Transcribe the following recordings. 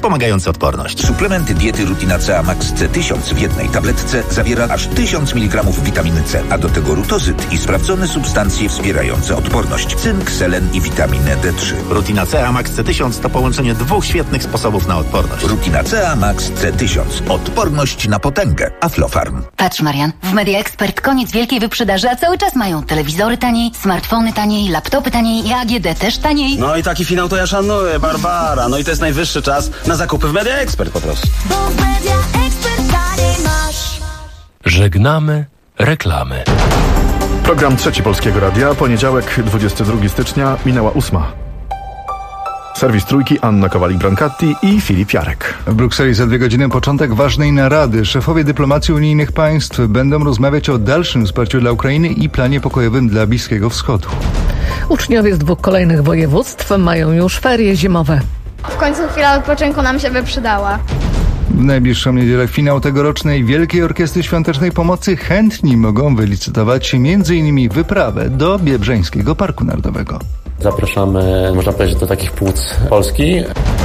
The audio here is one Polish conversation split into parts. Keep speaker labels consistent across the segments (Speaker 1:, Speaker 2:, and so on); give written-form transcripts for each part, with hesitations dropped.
Speaker 1: wspomagający odporność.
Speaker 2: Suplement diety Rutina CA Max C1000 w jednej tabletce zawiera aż 1000 mg witaminy C, a do tego rutozyt i sprawdzone substancje wspierające odporność: cynk, selen i witaminę D3.
Speaker 1: Rutina CA Max C1000 to połączenie dwóch świetnych sposobów na odporność.
Speaker 2: Rutina CA Max C1000. Odporność na potęgę. Aflofarm.
Speaker 3: Patrz, Marian, w Media Expert koniec wielkiej wyprzedaży, a cały czas mają telewizory taniej, smartfony taniej, laptopy taniej i AGD też taniej.
Speaker 4: No i taki finał to ja szanuję, Barbara. No i to jest najwyższy czas na zakupy w Media Expert po prostu.
Speaker 5: Bo w Media Expert taniej masz.
Speaker 6: Żegnamy reklamy.
Speaker 7: Program Trzeci Polskiego Radia, poniedziałek, 22 stycznia, minęła 8. Serwis Trójki, Anna Kowalik-Brancatti i Filip Jarek.
Speaker 8: W Brukseli za 2 godziny początek ważnej narady. Szefowie dyplomacji unijnych państw będą rozmawiać o dalszym wsparciu dla Ukrainy i planie pokojowym dla Bliskiego Wschodu.
Speaker 9: Uczniowie z 2 kolejnych województw mają już ferie zimowe.
Speaker 10: W końcu chwila odpoczynku nam się przydała.
Speaker 8: W najbliższą niedzielę finał tegorocznej Wielkiej Orkiestry Świątecznej Pomocy. Chętni mogą wylicytować m.in. wyprawę do Biebrzańskiego Parku Narodowego.
Speaker 11: Zapraszamy, można powiedzieć, do takich płuc Polski.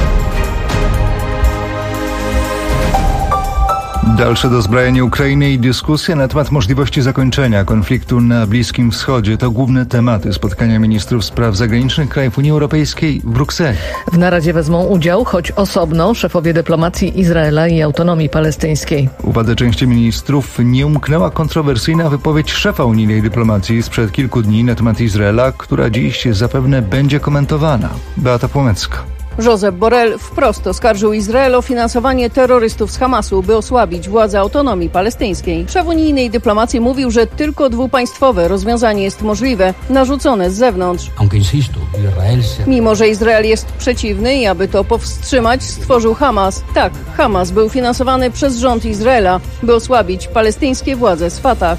Speaker 8: Dalsze dozbrajanie Ukrainy i dyskusja na temat możliwości zakończenia konfliktu na Bliskim Wschodzie to główne tematy spotkania ministrów spraw zagranicznych krajów Unii Europejskiej w Brukseli.
Speaker 9: W naradzie wezmą udział, choć osobno, szefowie dyplomacji Izraela i autonomii palestyńskiej.
Speaker 8: Uwadze części ministrów nie umknęła kontrowersyjna wypowiedź szefa unijnej dyplomacji sprzed kilku dni na temat Izraela, która dziś zapewne będzie komentowana. Beata Płomecka.
Speaker 12: Josep Borrell wprost oskarżył Izrael o finansowanie terrorystów z Hamasu, by osłabić władzę autonomii palestyńskiej. Szef unijnej dyplomacji mówił, że tylko dwupaństwowe rozwiązanie jest możliwe, narzucone z zewnątrz. Mimo że Izrael jest przeciwny i aby to powstrzymać, stworzył Hamas. Tak, Hamas był finansowany przez rząd Izraela, by osłabić palestyńskie władze z Fatah.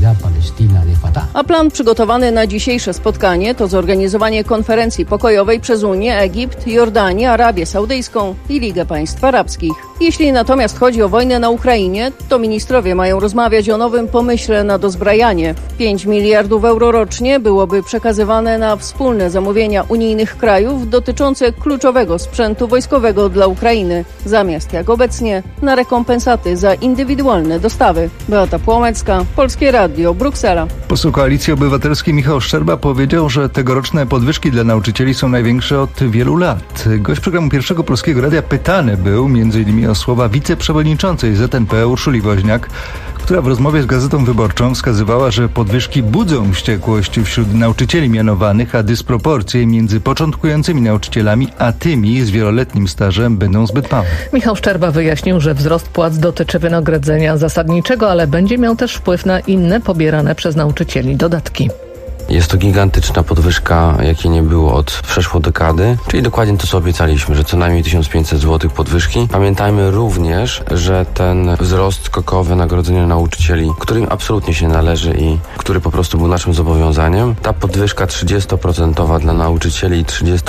Speaker 12: A plan przygotowany na dzisiejsze spotkanie to zorganizowanie konferencji pokojowej przez Unię, Egipt, Jordanię, Arabię Saudyjską i Ligę Państw Arabskich. Jeśli natomiast chodzi o wojnę na Ukrainie, to ministrowie mają rozmawiać o nowym pomyśle na dozbrajanie. 5 miliardów euro rocznie byłoby przekazywane na wspólne zamówienia unijnych krajów dotyczące kluczowego sprzętu wojskowego dla Ukrainy, zamiast jak obecnie na rekompensaty za indywidualne dostawy. Beata Płomecka, Polskie Radio, Bruksela.
Speaker 8: Poseł Koalicji Obywatelskiej Michał Szczerba powiedział, że tegoroczne podwyżki dla nauczycieli są największe od wielu lat. Gość programu Pierwszego Polskiego Radia pytany był m.in. o słowa wiceprzewodniczącej ZNP Urszuli Woźniak, która w rozmowie z Gazetą Wyborczą wskazywała, że podwyżki budzą wściekłość wśród nauczycieli mianowanych, a dysproporcje między początkującymi nauczycielami a tymi z wieloletnim stażem będą zbyt małe.
Speaker 9: Michał Szczerba wyjaśnił, że wzrost płac dotyczy wynagrodzenia zasadniczego, ale będzie miał też wpływ na inne pobierane przez nauczycieli dodatki.
Speaker 11: Jest to gigantyczna podwyżka, jakiej nie było od przeszło dekady, czyli dokładnie to, co obiecaliśmy, że co najmniej 1500 zł podwyżki. Pamiętajmy również, że ten wzrost skokowy nagrodzenia nauczycieli, którym absolutnie się należy i który po prostu był naszym zobowiązaniem, ta podwyżka 30% dla nauczycieli i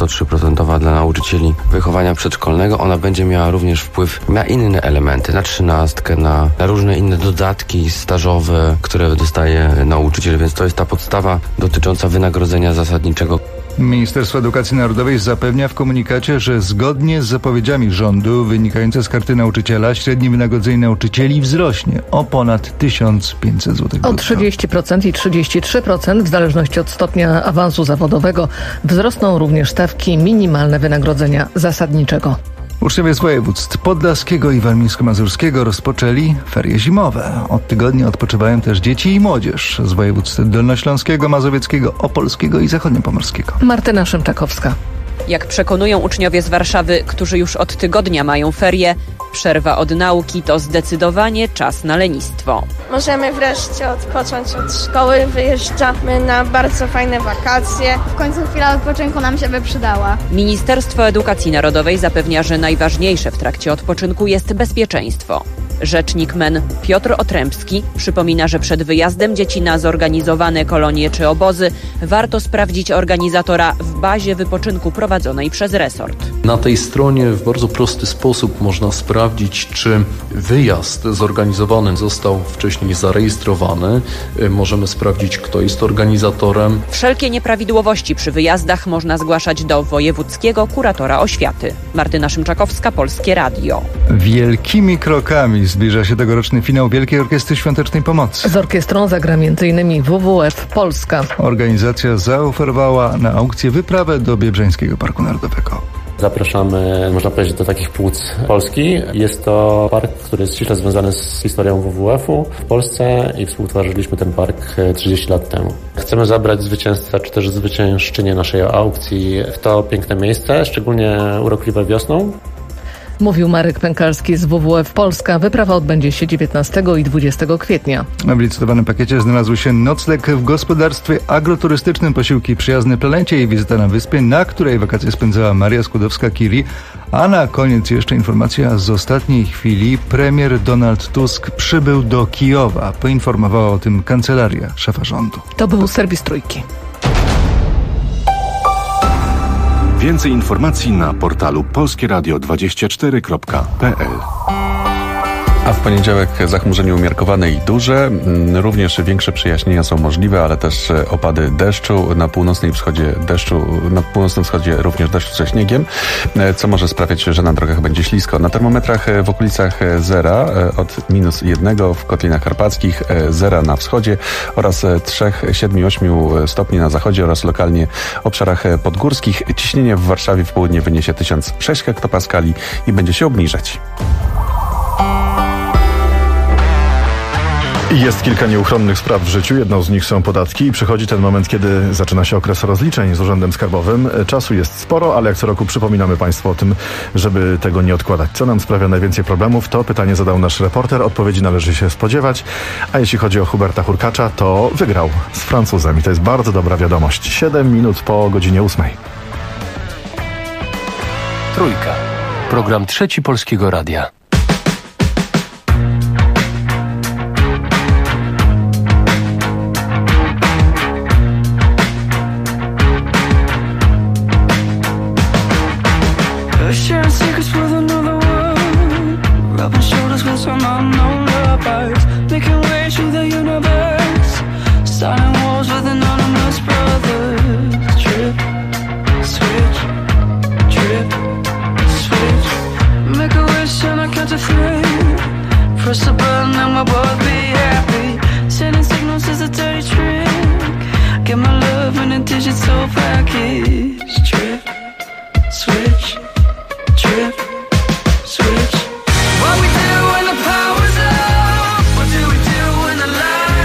Speaker 11: 33% dla nauczycieli wychowania przedszkolnego, ona będzie miała również wpływ na inne elementy, na 13, na różne inne dodatki stażowe, które dostaje nauczyciel, więc to jest ta podstawa dotycząca wynagrodzenia zasadniczego.
Speaker 8: Ministerstwo Edukacji Narodowej zapewnia w komunikacie, że zgodnie z zapowiedziami rządu wynikające z karty nauczyciela średnie wynagrodzenie nauczycieli wzrośnie o ponad 1500 zł.
Speaker 9: O 30% i 33% w zależności od stopnia awansu zawodowego wzrosną również stawki minimalne wynagrodzenia zasadniczego.
Speaker 8: Uczniowie z województw podlaskiego i warmińsko-mazurskiego rozpoczęli ferie zimowe. Od tygodnia odpoczywają też dzieci i młodzież z województw dolnośląskiego, mazowieckiego, opolskiego i zachodniopomorskiego.
Speaker 9: Martyna Szymczakowska.
Speaker 13: Jak przekonują uczniowie z Warszawy, którzy już od tygodnia mają ferie, przerwa od nauki to zdecydowanie czas na lenistwo.
Speaker 10: Możemy wreszcie odpocząć od szkoły, wyjeżdżamy na bardzo fajne wakacje. W końcu chwila odpoczynku nam się przydała.
Speaker 13: Ministerstwo Edukacji Narodowej zapewnia, że najważniejsze w trakcie odpoczynku jest bezpieczeństwo. Rzecznik MEN Piotr Otrębski przypomina, że przed wyjazdem dzieci na zorganizowane kolonie czy obozy warto sprawdzić organizatora w bazie wypoczynku prowadzonej przez resort.
Speaker 6: Na tej stronie w bardzo prosty sposób można sprawdzić, czy wyjazd zorganizowany został wcześniej zarejestrowany. Możemy sprawdzić, kto jest organizatorem.
Speaker 13: Wszelkie nieprawidłowości przy wyjazdach można zgłaszać do wojewódzkiego kuratora oświaty. Martyna Szymczakowska, Polskie Radio.
Speaker 8: Wielkimi krokami zbliża się tegoroczny finał Wielkiej Orkiestry Świątecznej Pomocy.
Speaker 9: Z orkiestrą zagra m.in. WWF Polska.
Speaker 8: Organizacja zaoferowała na aukcję wyprawę do Biebrzańskiego Parku Narodowego.
Speaker 14: Zapraszamy, można powiedzieć, do takich płuc Polski. Jest to park, który jest ściśle związany z historią WWF-u w Polsce i współtworzyliśmy ten park 30 lat temu. Chcemy zabrać zwycięzcę, czy też zwyciężczynię naszej aukcji w to piękne miejsce, szczególnie urokliwe wiosną.
Speaker 9: Mówił Marek Pękalski z WWF Polska. Wyprawa odbędzie się 19 i 20 kwietnia.
Speaker 8: W licytowanym pakiecie znalazły się nocleg w gospodarstwie agroturystycznym, posiłki przyjazne planecie i wizyta na wyspie, na której wakacje spędzała Maria Skłodowska-Curie. A na koniec jeszcze informacja z ostatniej chwili. Premier Donald Tusk przybył do Kijowa. Poinformowała o tym kancelaria szefa rządu.
Speaker 9: To był serwis Trójki.
Speaker 15: Więcej informacji na portalu polskieradio24.pl.
Speaker 16: A w poniedziałek zachmurzenie umiarkowane i duże. Również większe przejaśnienia są możliwe, ale też opady deszczu. Na północnym wschodzie również deszcz ze śniegiem, co może sprawiać, że na drogach będzie ślisko. Na termometrach w okolicach zera od -1 w Kotlinach Karpackich, 0 na wschodzie oraz 3, 7, 8 stopni na zachodzie oraz lokalnie obszarach podgórskich. Ciśnienie w Warszawie w południe wyniesie 1006 hektopaskali i będzie się obniżać.
Speaker 7: Jest kilka nieuchronnych spraw w życiu. Jedną z nich są podatki i przychodzi ten moment, kiedy zaczyna się okres rozliczeń z Urzędem Skarbowym. Czasu jest sporo, ale jak co roku przypominamy Państwu o tym, żeby tego nie odkładać. Co nam sprawia najwięcej problemów? To pytanie zadał nasz reporter. Odpowiedzi należy się spodziewać. A jeśli chodzi o Huberta Hurkacza, to wygrał z Francuzem i to jest bardzo dobra wiadomość. 7 minut po godzinie 8.
Speaker 6: Trójka. Program Trzeci Polskiego Radia.
Speaker 5: Sharing secrets with another world, rubbing shoulders with some unknown lovers, making way through the universe, starting wars with anonymous brothers. Trip, switch, trip, switch. Make a wish and I count to 3. Press the button and we'll both be happy. Sending signals is a dirty trick. Get my love in a digital package. Trip, switch. Trip, switch. What we do when the power's up? What do we do when the light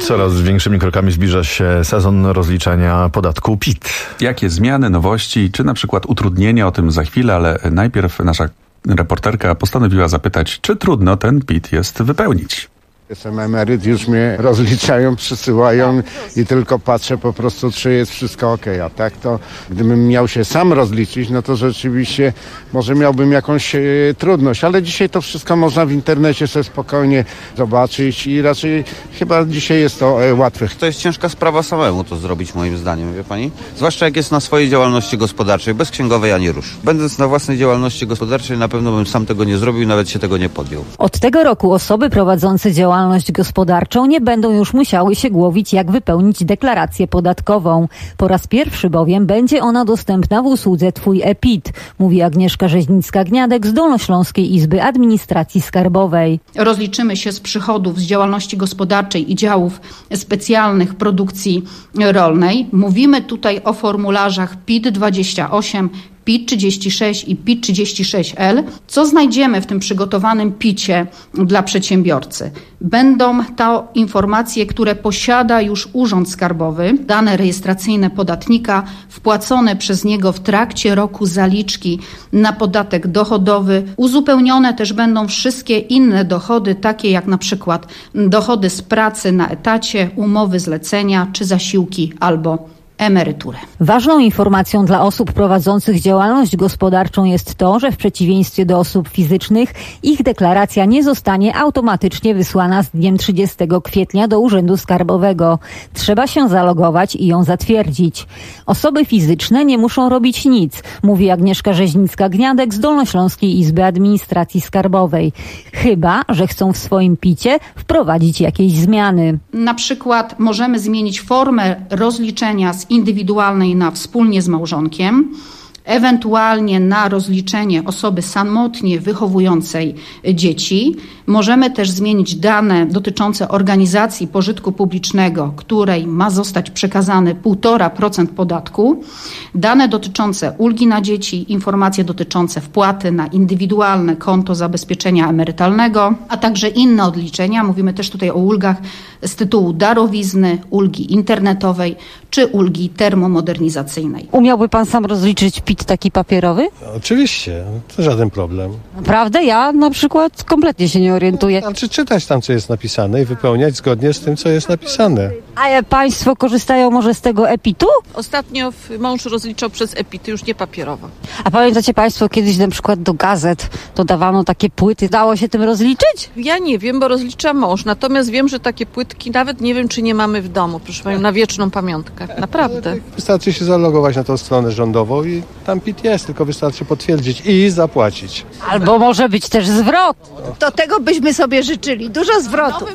Speaker 7: Coraz większymi krokami zbliża się sezon rozliczenia podatku PIT.
Speaker 16: Jakie zmiany, nowości, czy na przykład utrudnienia, o tym za chwilę, ale najpierw nasza reporterka postanowiła zapytać, czy trudno ten PIT jest wypełnić.
Speaker 17: Jestem emeryt, już mnie rozliczają, przysyłają i tylko patrzę po prostu, czy jest wszystko okej. A tak to, gdybym miał się sam rozliczyć, no to rzeczywiście może miałbym jakąś trudność. Ale dzisiaj to wszystko można w internecie sobie spokojnie zobaczyć i raczej chyba dzisiaj jest to łatwe.
Speaker 4: To jest ciężka sprawa samemu to zrobić, moim zdaniem, wie pani? Zwłaszcza jak jest na swojej działalności gospodarczej, bez księgowej ani rusz. Będąc na własnej działalności gospodarczej, na pewno bym sam tego nie zrobił i nawet się tego nie podjął.
Speaker 18: Od tego roku osoby prowadzące działalność gospodarczą nie będą już musiały się głowić, jak wypełnić deklarację podatkową. Po raz pierwszy bowiem będzie ona dostępna w usłudze Twój e-PIT, mówi Agnieszka Rzeźnicka-Gniadek z Dolnośląskiej Izby Administracji Skarbowej.
Speaker 19: Rozliczymy się z przychodów z działalności gospodarczej i działów specjalnych produkcji rolnej. Mówimy tutaj o formularzach PIT 28, PIT 36 i PIT 36L. Co znajdziemy w tym przygotowanym PIT-cie dla przedsiębiorcy? Będą to informacje, które posiada już Urząd Skarbowy, dane rejestracyjne podatnika, wpłacone przez niego w trakcie roku zaliczki na podatek dochodowy. Uzupełnione też będą wszystkie inne dochody, takie jak na przykład dochody z pracy na etacie, umowy zlecenia czy zasiłki albo emeryturę.
Speaker 18: Ważną informacją dla osób prowadzących działalność gospodarczą jest to, że w przeciwieństwie do osób fizycznych ich deklaracja nie zostanie automatycznie wysłana z dniem 30 kwietnia do Urzędu Skarbowego. Trzeba się zalogować i ją zatwierdzić. Osoby fizyczne nie muszą robić nic, mówi Agnieszka Rzeźnicka-Gniadek z Dolnośląskiej Izby Administracji Skarbowej. Chyba że chcą w swoim PIT-cie wprowadzić jakieś zmiany.
Speaker 19: Na przykład możemy zmienić formę rozliczenia z indywidualnej na wspólnie z małżonkiem, ewentualnie na rozliczenie osoby samotnie wychowującej dzieci. Możemy też zmienić dane dotyczące organizacji pożytku publicznego, której ma zostać przekazany 1,5% podatku, dane dotyczące ulgi na dzieci, informacje dotyczące wpłaty na indywidualne konto zabezpieczenia emerytalnego, a także inne odliczenia. Mówimy też tutaj o ulgach z tytułu darowizny, ulgi internetowej czy ulgi termomodernizacyjnej.
Speaker 18: Umiałby pan sam rozliczyć PIT taki papierowy?
Speaker 20: Oczywiście, to żaden problem.
Speaker 18: Naprawdę? Ja na przykład kompletnie się nie orientuję.
Speaker 20: Znaczy czytać tam, co jest napisane i wypełniać zgodnie z tym, co jest napisane.
Speaker 18: A państwo korzystają może z tego e-PIT-u?
Speaker 21: Ostatnio mąż rozliczał przez e-PIT, już nie papierowo.
Speaker 18: A pamiętacie państwo, kiedyś na przykład do gazet dodawano takie płyty. Dało się tym rozliczyć?
Speaker 21: Ja nie wiem, bo rozlicza mąż. Natomiast wiem, że takie płytki nawet nie wiem, czy nie mamy w domu. Proszę panią, na wieczną pamiątkę. Naprawdę.
Speaker 20: Wystarczy się zalogować na tą stronę rządową i tam PIT jest, tylko wystarczy potwierdzić i zapłacić.
Speaker 18: Albo może być też zwrot.
Speaker 22: To tego byśmy sobie życzyli. Dużo zwrotów.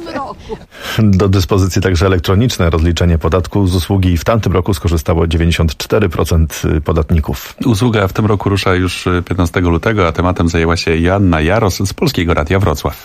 Speaker 7: Do dyspozycji także elektroniczne rozliczenie podatku z usługi. W tamtym roku skorzystało 94% podatników.
Speaker 16: Usługa w tym roku rusza już 15 lutego, a tematem zajęła się Joanna Jaros z Polskiego Radia Wrocław.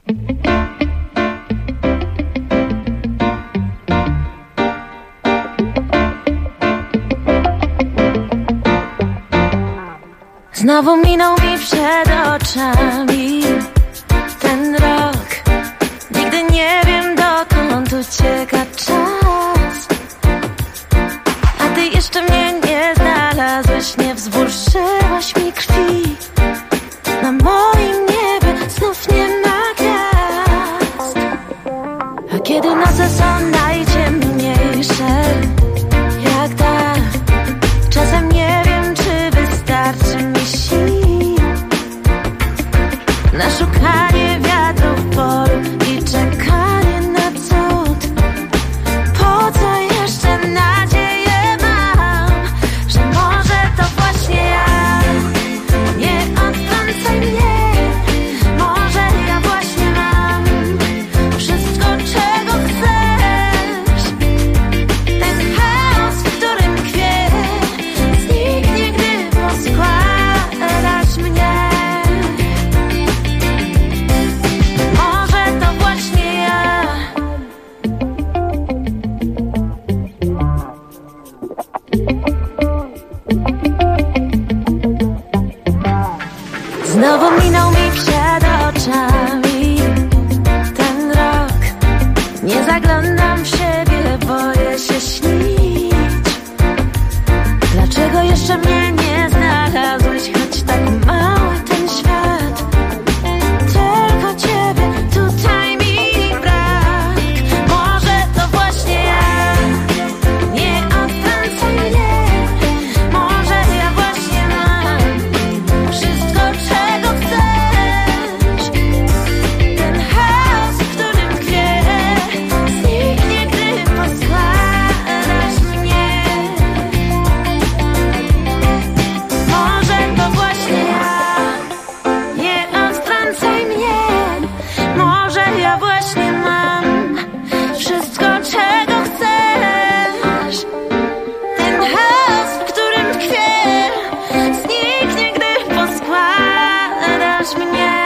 Speaker 23: Znowu minął mi przed oczami ten rok. Nigdy nie wiem, dokąd ucieka czas. A ty jeszcze mnie nie znalazłeś, nie wzburzyłaś mi krwi. Na moim niebie znów nie ma gwiazd. A kiedy noce są najciemniejsze, jak tak, czasem nie wiem, czy wystarczy mi sił na szukanie wiatrów poru i czekanie na cud. Po co jeszcze nadzieję mam, że może to właśnie ja? Nie odtrącaj mnie, może ja właśnie mam wszystko, czego chcesz. Ten chaos, w którym tkwię, zniknie, gdy poskładasz mnie. Może to właśnie ja. Znowu minął mi przed oczami ten rok. Nie zaglądam w siebie. się śnić. Dlaczego jeszcze mnie nie znalazłeś, choć tak mały ten świat? Tylko ciebie tutaj mi brak. Może to właśnie ja, nie odtrącaj mnie. Może ja właśnie mam wszystko, czego chcesz. Ten chaos, w którym tkwię, zniknie, gdy poskładasz mnie. Może to właśnie ja, nie odtrącaj mnie. Może ja właśnie mam wszystko, czego chcesz. Ten chaos, w którym tkwię, zniknie, gdy poskładasz mnie.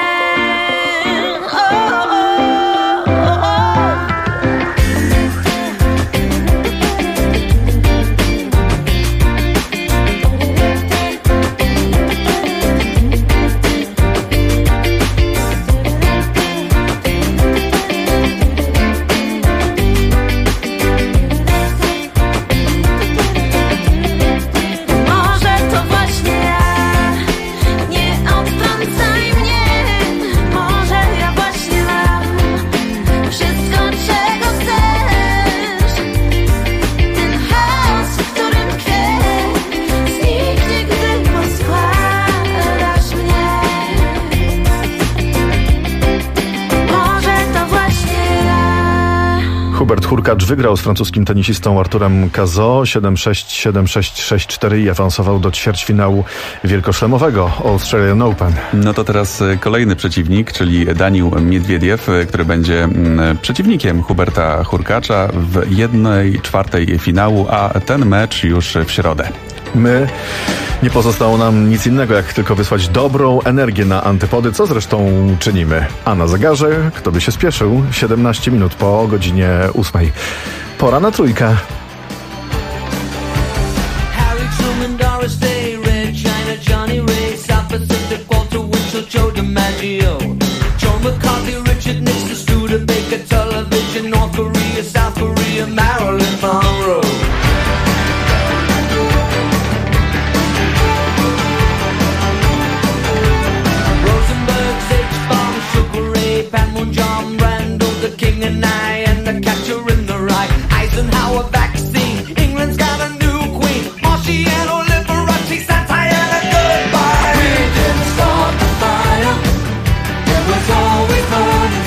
Speaker 23: Może to właśnie ja, nie odtrącaj mnie. Może ja właśnie mam wszystko, czego chcesz. Ten chaos, w którym tkwię, zniknie, gdy poskładasz mnie. Może to właśnie ja.
Speaker 7: Hubert Hurkacz wygrał z francuskim tenisistą Arturem Cazaux 7-6, 7-6, 6-4 i awansował do ćwierćfinału wielkoszlemowego Australian Open.
Speaker 16: No to teraz kolejny przeciwnik, czyli Daniil Miedwiediew, który będzie przeciwnikiem Huberta Hurkacza w 1/4 finału, a ten mecz już w środę.
Speaker 7: Nie pozostało nam nic innego, jak tylko wysłać dobrą energię na antypody, co zresztą czynimy. A na zegarze, kto by się spieszył, 17 minut po godzinie 8. Pora na trójkę.
Speaker 5: Harry Truman, Doris Day, Red China, Johnny Ray, South Pacific, Walter Winchell, Joe DiMaggio, Joe McCarthy, Richard Nixon, Studebaker, Television, North Korea, South Korea, Marilyn Monroe. Rosenberg, H-Bomb, Sugar Ray, Panmon, John Randall, the King and I, and the Catcher in the Rye, Eisenhower vaccine, England's got a new queen, Marciano, Liberace, Santana, goodbye. We didn't start the fire, it was always burning.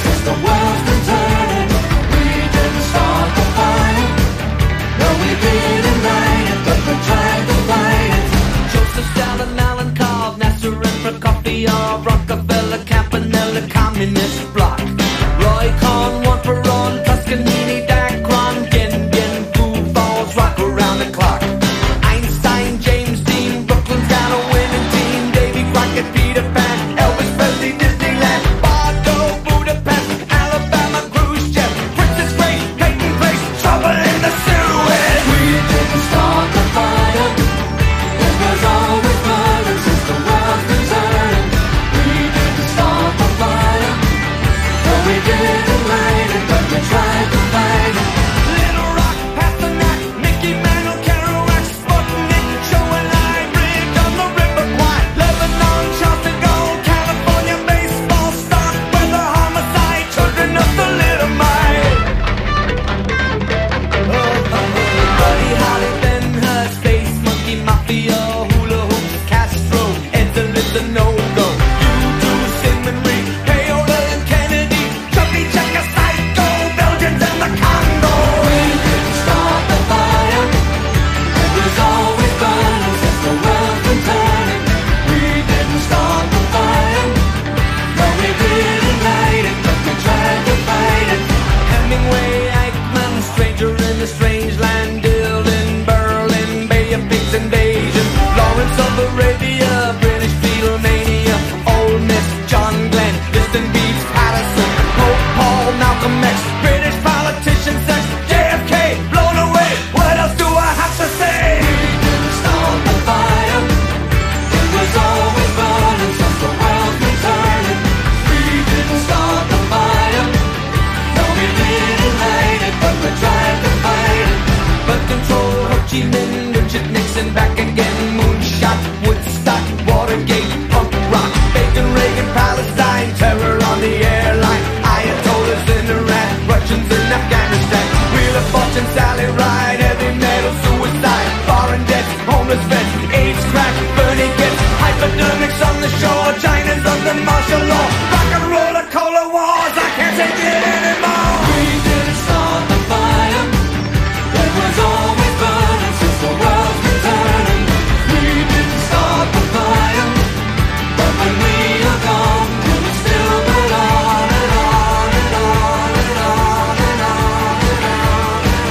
Speaker 1: Richard Nixon back again. Moonshot, Woodstock, Watergate, punk rock, Bacon, Reagan, Palestine, terror on the airline, Ayatollahs in Iran, Russians in Afghanistan, Wheel of Fortune, Sally Ride, heavy metal, suicide, foreign debts, homeless vets, AIDS, crack, Bernie gets hypodermics on the shore, China's under martial law, rock and roll and cola wars, I can't take it anymore. We didn't start the fire, it was always burning since the world's been turning. We didn't start the fire, but when we are gone, it will still burn on and on and on and on and on and on and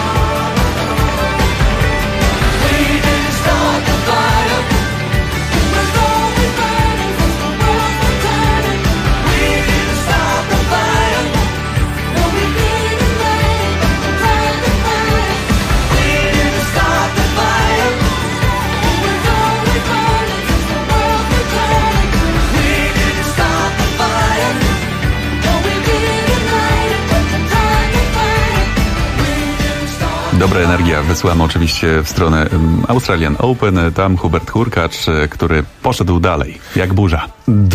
Speaker 1: on. We didn't start the fire, it was always burning since the world's been turning. We didn't start the fire, no we didn't light it, light the fire. We didn't start the fire, it was always burning since the world's been turning. We didn't start the fire, no we didn't light it, light the fire. We didn't start.
Speaker 16: Dobra energia wysyłamy oczywiście w stronę Australian Open. Tam Hubert Hurkacz, który poszedł dalej, jak burza.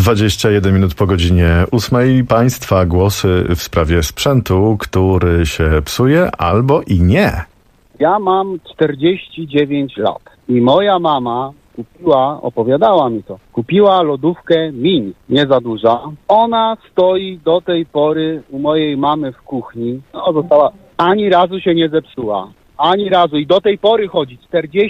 Speaker 7: 21 minut po godzinie 8. Państwa głosy w sprawie sprzętu, który się psuje albo i nie.
Speaker 2: Ja mam 49 lat i moja mama opowiadała mi to, kupiła lodówkę mini, nie za duża. Ona stoi do tej pory u mojej mamy w kuchni. Została, ani razu się nie zepsuła. Ani razu. I do tej pory chodzi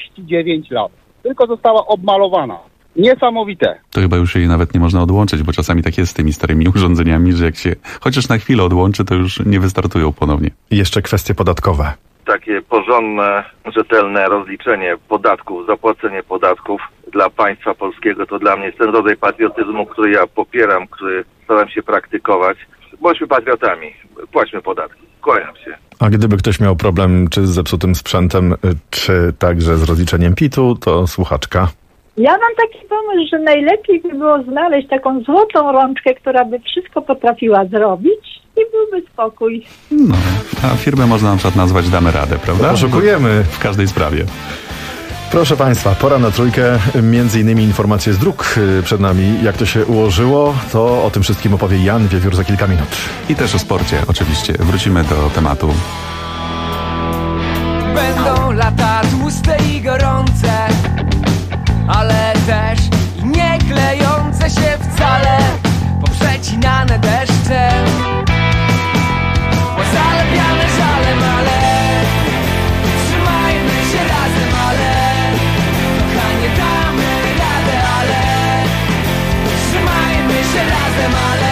Speaker 2: 49 lat. Tylko została obmalowana. Niesamowite.
Speaker 16: To chyba już jej nawet nie można odłączyć, bo czasami tak jest z tymi starymi urządzeniami, że jak się chociaż na chwilę odłączy, to już nie wystartują ponownie.
Speaker 7: I jeszcze kwestie podatkowe.
Speaker 3: Takie porządne, rzetelne rozliczenie podatków, zapłacenie podatków dla państwa polskiego, to dla mnie jest ten rodzaj patriotyzmu, który ja popieram, który staram się praktykować. Bądźmy patriotami, płaćmy podatki. Kłaniam się.
Speaker 7: A gdyby ktoś miał problem czy z zepsutym sprzętem, czy także z rozliczeniem PIT-u, to słuchaczka.
Speaker 24: Ja mam taki pomysł, że najlepiej by było znaleźć taką złotą rączkę, która by wszystko potrafiła zrobić i byłby spokój.
Speaker 16: No, a firmę można na przykład nazwać Damy Radę, prawda?
Speaker 7: Poszukujemy.
Speaker 16: W każdej sprawie.
Speaker 7: Proszę Państwa, pora na trójkę. Między innymi informacje z dróg przed nami. Jak to się ułożyło, to o tym wszystkim opowie Jan Wiewiór za kilka minut.
Speaker 16: I też o sporcie oczywiście. Wrócimy do tematu.
Speaker 1: Będą lata tłuste i gorące, ale też i nie klejące się wcale, poprzecinane deszczem, pozalepiane żalem, ale trzymajmy się razem, ale kochanie damy radę, ale trzymajmy się razem,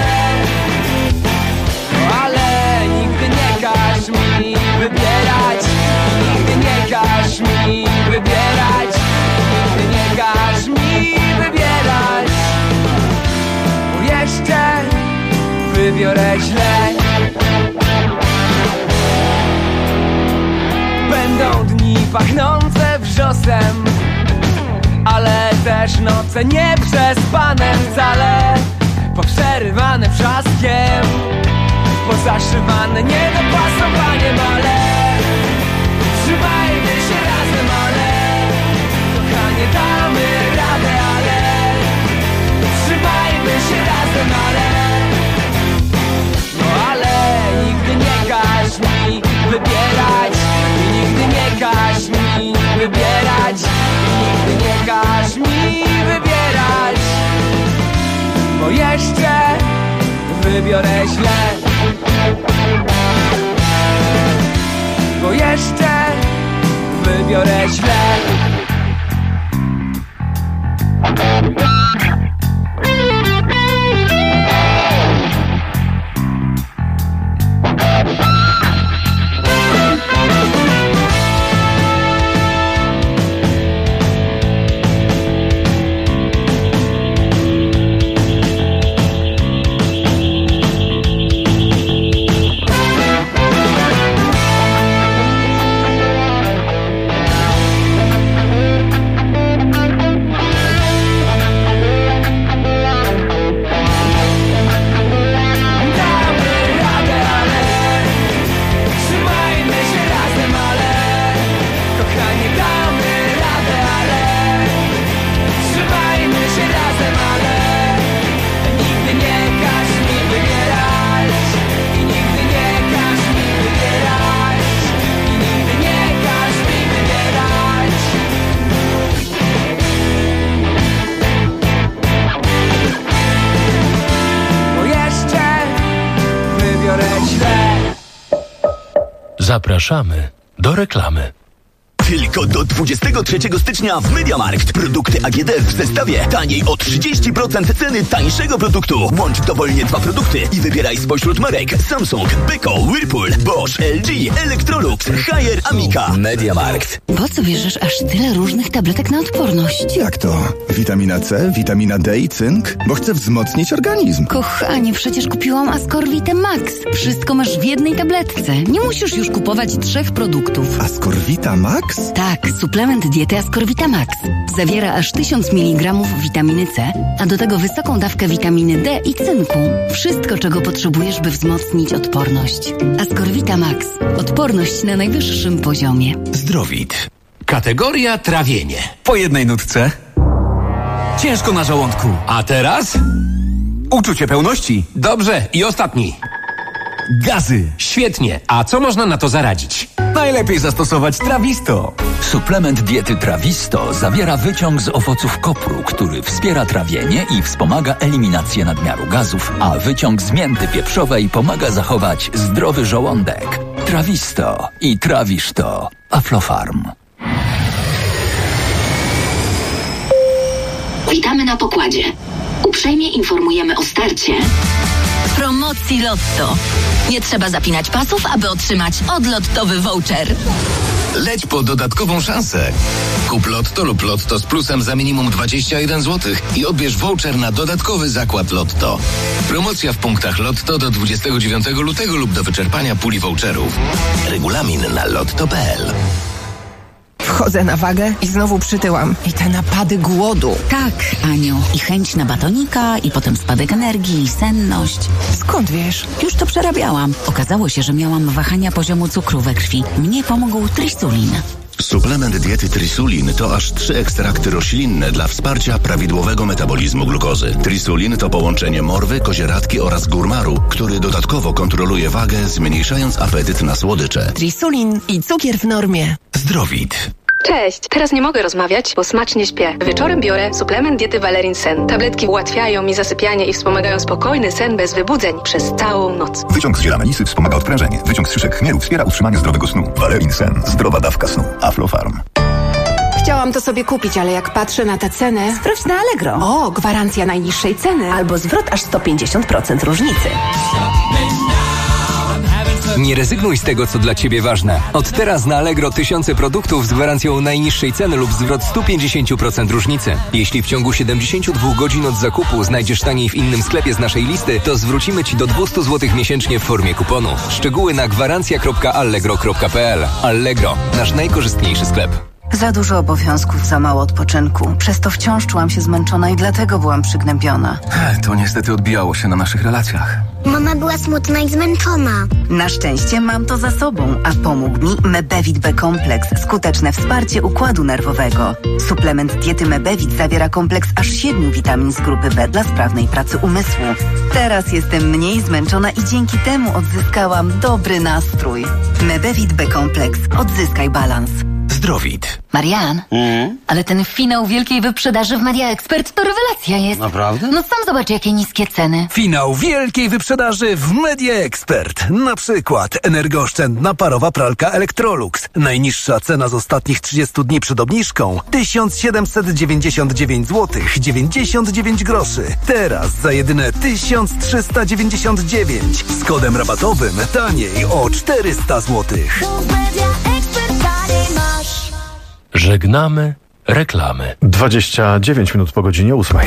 Speaker 1: ale nigdy nie każ mi wybierać, nigdy nie każ mi wybierać, nigdy nie każ mi wybierać, bo jeszcze wybiorę źle. Będą dni pachnące wrzosem, ale też noce nieprzespane wcale, poprzerywane wrzaskiem, pozaszywane niedopasowaniem, ale trzymajmy się razem, ale kochanie damy radę, ale trzymajmy się razem, ale nigdy nie każ mi wybierać, nigdy nie każ mi wybierać, nigdy nie każ mi wybierać, bo jeszcze wybiorę źle, bo jeszcze wybiorę źle.
Speaker 10: Zapraszamy do reklamy.
Speaker 11: Tylko do 23 stycznia w MediaMarkt. Produkty AGD w zestawie taniej o 30% ceny tańszego produktu. Łącz dowolnie 2 produkty i wybieraj spośród marek Samsung, Beko, Whirlpool, Bosch, LG, Electrolux, Haier, Amica. MediaMarkt.
Speaker 12: Po co bierzesz aż tyle różnych tabletek na odporność?
Speaker 13: Jak to? Witamina C, witamina D i cynk? Bo chcę wzmocnić organizm.
Speaker 12: Kochanie, przecież kupiłam Ascorvitę Max. Wszystko masz w jednej tabletce. Nie musisz już kupować 3 produktów.
Speaker 13: Ascorvita Max?
Speaker 12: Tak, suplement diety Ascorvita Max. Zawiera aż 1000 mg witaminy C, a do tego wysoką dawkę witaminy D i cynku. Wszystko, czego potrzebujesz, by wzmocnić odporność. Ascorvita Max. Odporność na najwyższym poziomie.
Speaker 25: Zdrowit. Kategoria trawienie. Po jednej nutce. Ciężko na żołądku. A teraz? Uczucie pełności. Dobrze. I ostatni. Gazy. Świetnie. A co można na to zaradzić? Najlepiej zastosować Trawisto.
Speaker 26: Suplement diety Trawisto zawiera wyciąg z owoców kopru, który wspiera trawienie i wspomaga eliminację nadmiaru gazów, a wyciąg z mięty pieprzowej pomaga zachować zdrowy żołądek. Trawisto i trawisz to. Aflofarm.
Speaker 12: Witamy na pokładzie. Uprzejmie informujemy o starcie promocji Lotto. Nie trzeba zapinać pasów, aby otrzymać odlottowy voucher.
Speaker 25: Leć po dodatkową szansę. Kup Lotto lub Lotto z plusem za minimum 21 zł i odbierz voucher na dodatkowy zakład Lotto. Promocja w punktach Lotto do 29 lutego lub do wyczerpania puli voucherów. Regulamin na lotto.pl.
Speaker 27: Wchodzę na wagę i znowu przytyłam. I te napady głodu.
Speaker 12: Tak, Aniu. I chęć na batonika, i potem spadek energii, i senność.
Speaker 27: Skąd wiesz?
Speaker 12: Już to przerabiałam. Okazało się, że miałam wahania poziomu cukru we krwi. Mnie pomógł Trisulin.
Speaker 28: Suplement diety Trisulin to aż 3 ekstrakty roślinne dla wsparcia prawidłowego metabolizmu glukozy. Trisulin to połączenie morwy, kozieradki oraz górmaru, który dodatkowo kontroluje wagę, zmniejszając apetyt na słodycze.
Speaker 27: Trisulin i cukier w normie.
Speaker 28: Zdrowit.
Speaker 29: Cześć, teraz nie mogę rozmawiać, bo smacznie śpię. Wieczorem biorę suplement diety Valerin Sen. Tabletki ułatwiają mi zasypianie i wspomagają spokojny sen bez wybudzeń przez całą noc.
Speaker 28: Wyciąg z ziela melisy wspomaga odprężenie. Wyciąg z szyszek chmielu wspiera utrzymanie zdrowego snu. Valerin Sen. Zdrowa dawka snu. Aflofarm.
Speaker 27: Chciałam to sobie kupić, ale jak patrzę na te ceny...
Speaker 12: Sprawdź na Allegro.
Speaker 27: O, gwarancja najniższej ceny.
Speaker 12: Albo zwrot aż 150% różnicy.
Speaker 25: Nie rezygnuj z tego, co dla Ciebie ważne. Od teraz na Allegro tysiące produktów z gwarancją najniższej ceny lub zwrot 150% różnicy. Jeśli w ciągu 72 godzin od zakupu znajdziesz taniej w innym sklepie z naszej listy, to zwrócimy Ci do 200 zł miesięcznie w formie kuponu. Szczegóły na gwarancja.allegro.pl. Allegro, nasz najkorzystniejszy sklep.
Speaker 12: Za dużo obowiązków, za mało odpoczynku. Przez to wciąż czułam się zmęczona i dlatego byłam przygnębiona.
Speaker 25: To niestety odbijało się na naszych relacjach.
Speaker 30: Mama była smutna i zmęczona.
Speaker 12: Na szczęście mam to za sobą, a pomógł mi Mebevit B-kompleks, skuteczne wsparcie układu nerwowego. Suplement diety Mebevit zawiera kompleks aż 7 witamin z grupy B dla sprawnej pracy umysłu. Teraz jestem mniej zmęczona i dzięki temu odzyskałam dobry nastrój. Mebevit B-kompleks. Odzyskaj balans.
Speaker 28: Zdrowit.
Speaker 12: Marian, ale ten finał wielkiej wyprzedaży w Media Expert to rewelacja jest.
Speaker 4: Naprawdę?
Speaker 12: No sam zobacz, jakie niskie ceny.
Speaker 25: Finał wielkiej wyprzedaży w Media Expert. Na przykład energooszczędna parowa pralka Electrolux. Najniższa cena z ostatnich 30 dni przed obniżką 1799 zł 99 groszy. Teraz za jedyne 1399. Z kodem rabatowym taniej o 400 zł.
Speaker 10: Żegnamy reklamy.
Speaker 7: 29 minut po godzinie 8.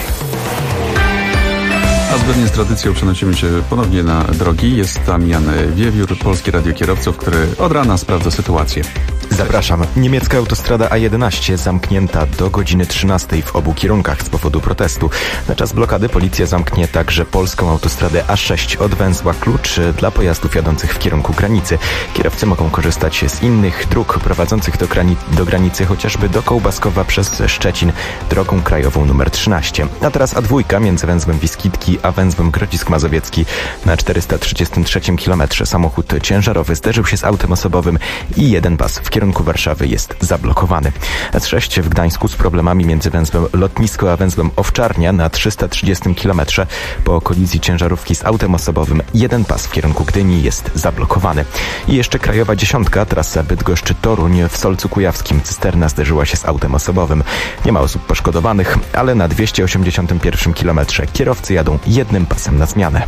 Speaker 16: A zgodnie z tradycją przenosimy się ponownie na drogi. Jest tam Jan Wiewiór, Polskie Radio Kierowców, który od rana sprawdza sytuację.
Speaker 31: Zapraszam. Niemiecka autostrada A11 zamknięta do godziny 13 w obu kierunkach z powodu protestu. Na czas blokady policja zamknie także polską autostradę A6 od węzła Klucz dla pojazdów jadących w kierunku granicy. Kierowcy mogą korzystać z innych dróg prowadzących do granicy, chociażby do Kołbaskowa przez Szczecin drogą krajową nr 13. A teraz A2 między węzłem Wiskitki a węzłem Grodzisk Mazowiecki na 433 km. Samochód ciężarowy zderzył się z autem osobowym i jeden pas w kierunku kierunku Warszawy jest zablokowany. S6 w Gdańsku z problemami między węzłem Lotnisko a węzłem Owczarnia na 330 km. Po kolizji ciężarówki z autem osobowym jeden pas w kierunku Gdyni jest zablokowany. I jeszcze krajowa 10, trasa Bydgoszcz-Toruń w Solcu Kujawskim. Cysterna zderzyła się z autem osobowym. Nie ma osób poszkodowanych, ale na 281 km kierowcy jadą jednym pasem na zmianę.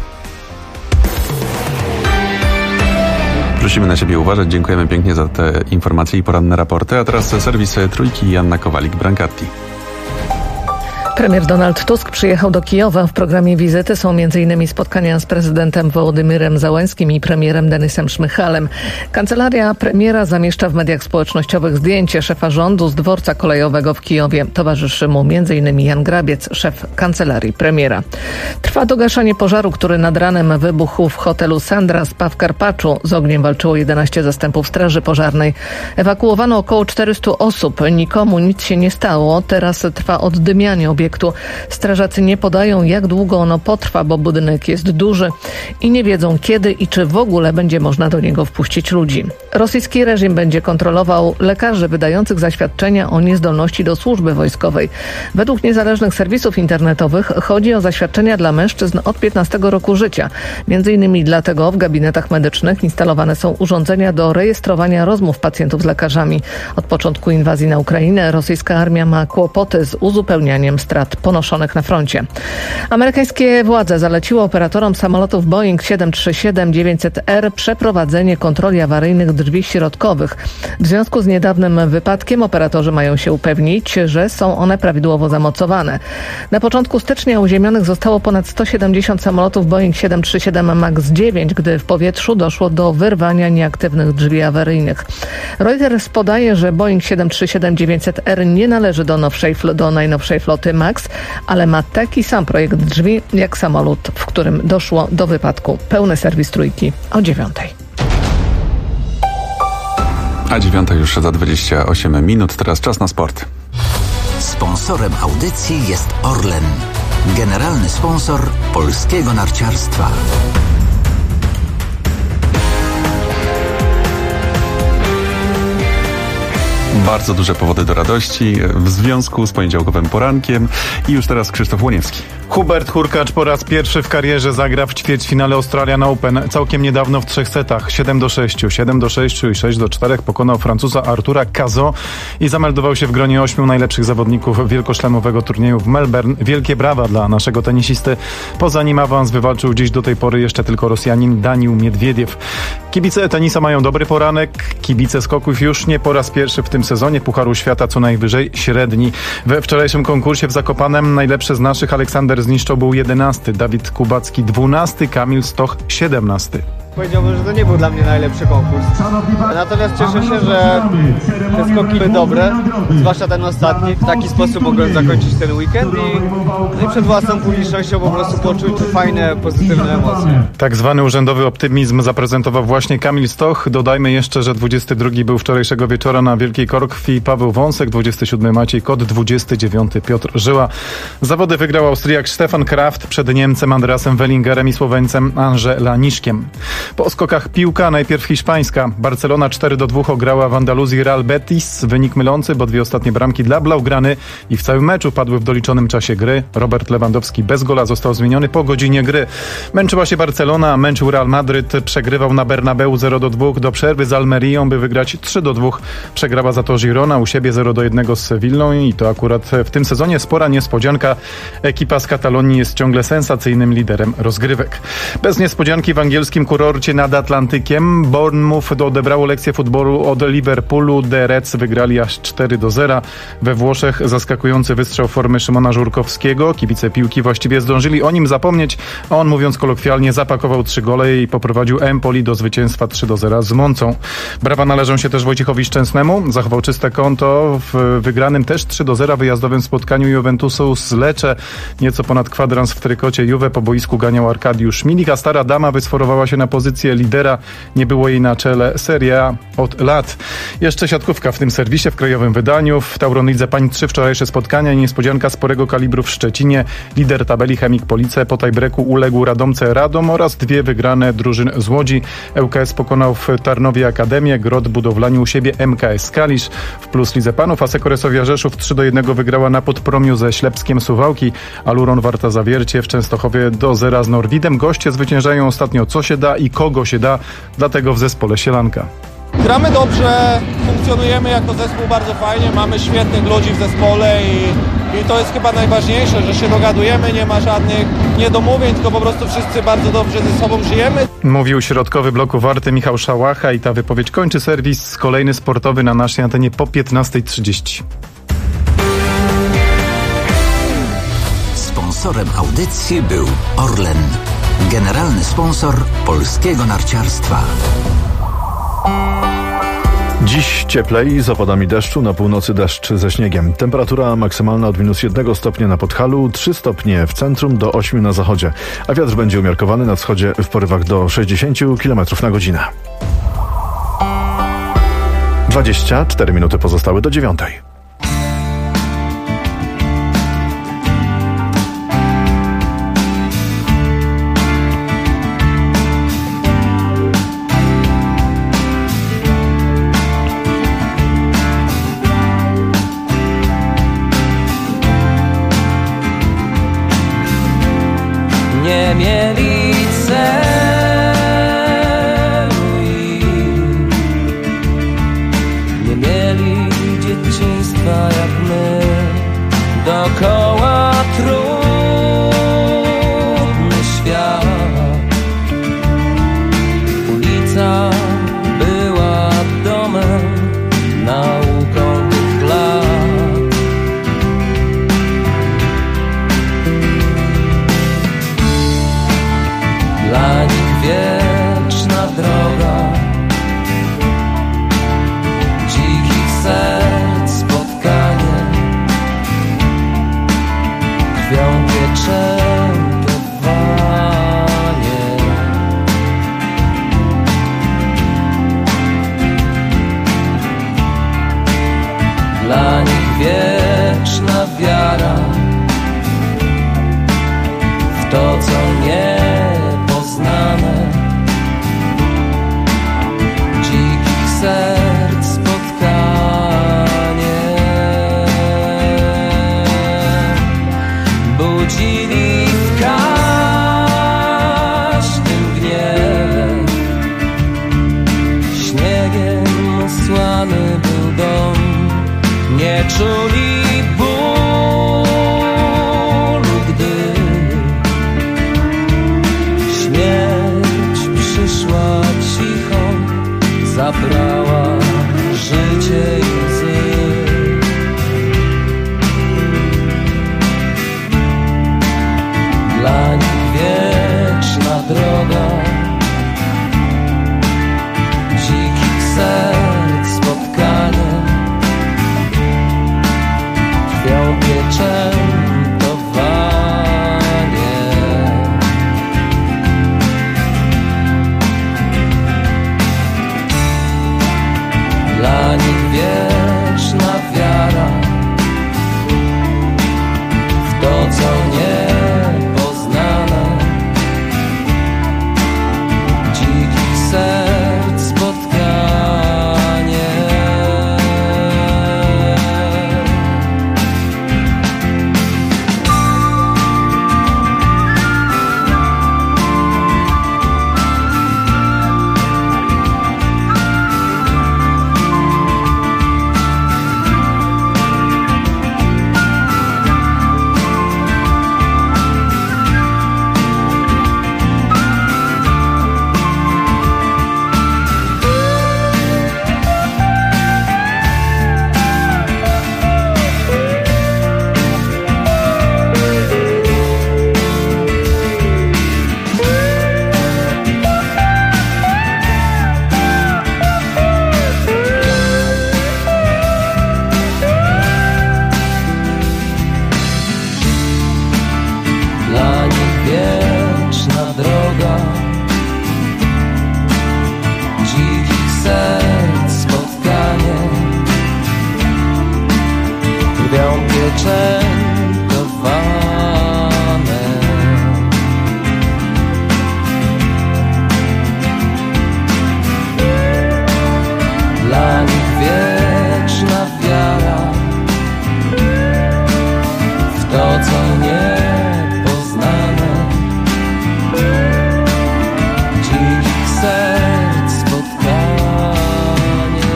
Speaker 16: Prosimy na siebie uważać. Dziękujemy pięknie za te informacje i poranne raporty. A teraz serwis Trójki i Anna Kowalik-Brankatti.
Speaker 6: Premier Donald Tusk przyjechał do Kijowa. W programie wizyty są m.in. spotkania z prezydentem Wołodymyrem Załańskim i premierem Denysem Szmychalem. Kancelaria premiera zamieszcza w mediach społecznościowych zdjęcie szefa rządu z dworca kolejowego w Kijowie. Towarzyszy mu m.in. Jan Grabiec, szef kancelarii premiera. Trwa dogaszanie pożaru, który nad ranem wybuchł w hotelu Sandra Spa w Karpaczu. Z ogniem walczyło 11 zastępów straży pożarnej. Ewakuowano około 400 osób. Nikomu nic się nie stało. Teraz trwa oddymianie obiektu. Strażacy nie podają, jak długo ono potrwa, bo budynek jest duży i nie wiedzą, kiedy i czy w ogóle będzie można do niego wpuścić ludzi. Rosyjski reżim będzie kontrolował lekarzy wydających zaświadczenia o niezdolności do służby wojskowej. Według niezależnych serwisów internetowych chodzi o zaświadczenia dla mężczyzn od 15 roku życia. Między innymi dlatego w gabinetach medycznych instalowane są urządzenia do rejestrowania rozmów pacjentów z lekarzami. Od początku inwazji na Ukrainę rosyjska armia ma kłopoty z uzupełnianiem strat ponoszonych na froncie. Amerykańskie władze zaleciły operatorom samolotów Boeing 737-900R przeprowadzenie kontroli awaryjnych drzwi środkowych. W związku z niedawnym wypadkiem operatorzy mają się upewnić, że są one prawidłowo zamocowane. Na początku stycznia uziemionych zostało ponad 170 samolotów Boeing 737 MAX 9, gdy w powietrzu doszło do wyrwania nieaktywnych drzwi awaryjnych. Reuters podaje, że Boeing 737-900R nie należy do najnowszej floty MAX, ale ma taki sam projekt drzwi jak samolot, w którym doszło do wypadku. Pełny serwis Trójki o 9:00.
Speaker 16: A 9:00 już za 28 minut. Teraz czas na sport.
Speaker 8: Sponsorem audycji jest Orlen, generalny sponsor polskiego narciarstwa.
Speaker 16: Bardzo duże powody do radości w związku z poniedziałkowym porankiem i już teraz Krzysztof Łoniewski.
Speaker 9: Hubert Hurkacz po raz pierwszy w karierze zagra w ćwierćfinale Australian Open. Całkiem niedawno w 3 setach 7-6, 7-6 i 6-4 pokonał Francuza Artura Cazaux i zameldował się w gronie 8 najlepszych zawodników wielkoszlemowego turnieju w Melbourne. Wielkie brawa dla naszego tenisisty. Poza nim awans wywalczył dziś do tej pory jeszcze tylko Rosjanin Daniil Miedwiediew. Kibice tenisa mają dobry poranek, kibice skoków już nie po raz pierwszy w tym sezonie Pucharu Świata co najwyżej średni. We wczorajszym konkursie w Zakopanem najlepszy z naszych Aleksander Zniszczoł był 11, Dawid Kubacki 12, Kamil Stoch 17.
Speaker 14: Powiedziałbym, że to nie był dla mnie najlepszy konkurs. Natomiast cieszę się, że te skoki były dobre, zwłaszcza ten ostatni. W taki sposób mogłem zakończyć ten weekend i przed własną publicznością po prostu poczuć fajne, pozytywne emocje.
Speaker 9: Tak zwany urzędowy optymizm zaprezentował właśnie Kamil Stoch. Dodajmy jeszcze, że 22 był wczorajszego wieczora na Wielkiej Korkwi Paweł Wąsek, 27 Maciej Kot, 29 Piotr Żyła. Zawody wygrał Austriak Stefan Kraft przed Niemcem Andreasem Wellingerem i Słoweńcem Andrzej Laniszkiem. Po skokach piłka, najpierw hiszpańska. Barcelona 4-2 ograła w Andaluzji Real Betis. Wynik mylący, bo 2 ostatnie bramki dla Blaugrany i w całym meczu padły w doliczonym czasie gry. Robert Lewandowski bez gola został zmieniony po godzinie gry. Męczyła się Barcelona, męczył Real Madryt. Przegrywał na Bernabeu 0-2 do przerwy z Almerią, by wygrać 3-2. Przegrała za to Girona u siebie 0-1 z Sewillą i to akurat w tym sezonie spora niespodzianka. Ekipa z Katalonii jest ciągle sensacyjnym liderem rozgrywek. Bez niespodzianki w angielskim kurorcie nad Atlantykiem Bournemouth odebrało lekcję futbolu od Liverpoolu. The Reds wygrali aż 4-0. We Włoszech zaskakujący wystrzał formy Szymona Żurkowskiego. Kibice piłki właściwie zdążyli o nim zapomnieć, a on, mówiąc kolokwialnie, zapakował 3 gole i poprowadził Empoli do zwycięstwa 3-0 z Moncą. Brawa należą się też Wojciechowi Szczęsnemu. Zachował czyste konto w wygranym też 3-0 wyjazdowym spotkaniu Juventusu z Lecce. Nieco ponad kwadrans w trykocie Juve po boisku ganiał Arkadiusz Milik, a stara dama wysforowała się na pozycji pozycję lidera. Nie było jej na czele Serie A od lat. Jeszcze siatkówka w tym serwisie, w krajowym wydaniu. W Tauron Lidze Pań 3 wczorajsze spotkania i niespodzianka sporego kalibru w Szczecinie. Lider tabeli Chemik Police po tiebreaku uległ Radomce Radom oraz 2 wygrane drużyn z Łodzi. ŁKS pokonał w Tarnowie Akademię, Grot Budowlani u siebie MKS Kalisz. W Plus Lidze Panów Asekoresowia Rzeszów 3-1 wygrała na Podpromiu ze Ślepskiem Suwałki, a Luron Warta Zawiercie w Częstochowie do 0 z Norwidem. Goście zwyciężają ostatnio co się da i kogo się da, dlatego w zespole Sielanka.
Speaker 2: Gramy dobrze, funkcjonujemy jako zespół bardzo fajnie, mamy świetnych ludzi w zespole i to jest chyba najważniejsze, że się dogadujemy, nie ma żadnych niedomówień, tylko po prostu wszyscy bardzo dobrze ze sobą żyjemy.
Speaker 9: Mówił środkowy bloku Warty Michał Szałacha i ta wypowiedź kończy serwis. Kolejny sportowy na naszej antenie po 15:30.
Speaker 8: Sponsorem audycji był Orlen, generalny sponsor polskiego narciarstwa.
Speaker 7: Dziś cieplej, z opadami deszczu, na północy deszcz ze śniegiem. Temperatura maksymalna od -1 stopnia na Podhalu, 3 stopnie w centrum, do 8 na zachodzie. A wiatr będzie umiarkowany na wschodzie w porywach do 60 km na godzinę. 24 minuty pozostały do 9.
Speaker 3: Nie mieli celu i nie mieli dzieciństwa jak my. Dookoła trudny świat, ulica była domem, nauką tych lat. Dla nich wieczna droga, dzikich serc spotkanie, krwią pieczętowanie. Dla nich wieczna wiara w to, co niepoznane, dzikich serc spotkanie. Budzili w każdym gniew, śniegiem osłany był dom, nie czuli bólu, gdy śmierć przyszła cicho, zabrała życie i łzy. Dla nich wieczna droga, dzikich serc spotkanie, krwią pieczętowanie. Dla nich wieczna wiara w to, co niepoznane, dzikich serc spotkanie. zaczentowane. Dla nich wieczna wiara w to, co niepoznane, dzikich serc spotkanie.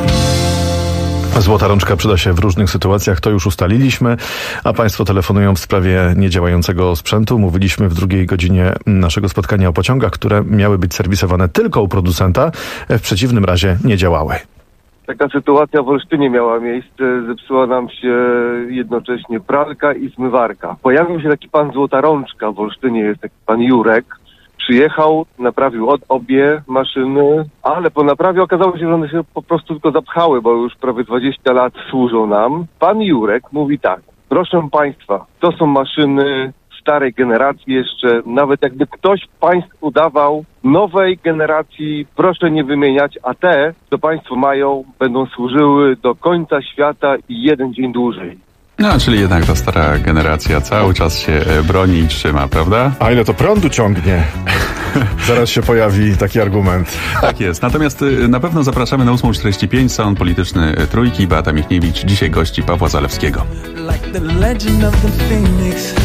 Speaker 7: Złota rączka przyda się w różnych sytuacjach, to już ustaliliśmy, a Państwo telefonują w sprawie niedziałającego sprzętu. Mówiliśmy w drugiej godzinie naszego spotkania o pociągach, które miały być serwisowane tylko u producenta, w przeciwnym razie nie działały.
Speaker 1: Taka sytuacja w Olsztynie miała miejsce, zepsuła nam się jednocześnie pralka i zmywarka. Pojawił się taki pan Złota Rączka, w Olsztynie jest taki pan Jurek. Przyjechał, naprawił obie maszyny, ale po naprawie okazało się, że one się po prostu tylko zapchały, bo już prawie 20 lat służą nam. Pan Jurek mówi tak: proszę państwa, to są maszyny starej generacji jeszcze, nawet jakby ktoś państwu dawał nowej generacji, proszę nie wymieniać, a te, co państwo mają, będą służyły do końca świata i 1 dzień dłużej.
Speaker 16: No, czyli jednak ta stara generacja cały czas się broni i trzyma, prawda?
Speaker 7: A ile to prądu ciągnie? Zaraz się pojawi taki argument.
Speaker 16: Tak jest. Natomiast na pewno zapraszamy na 8:45. Salon polityczny Trójki. Beata Michniewicz dzisiaj gości Pawła Zalewskiego.
Speaker 5: Like the legend of the phoenix,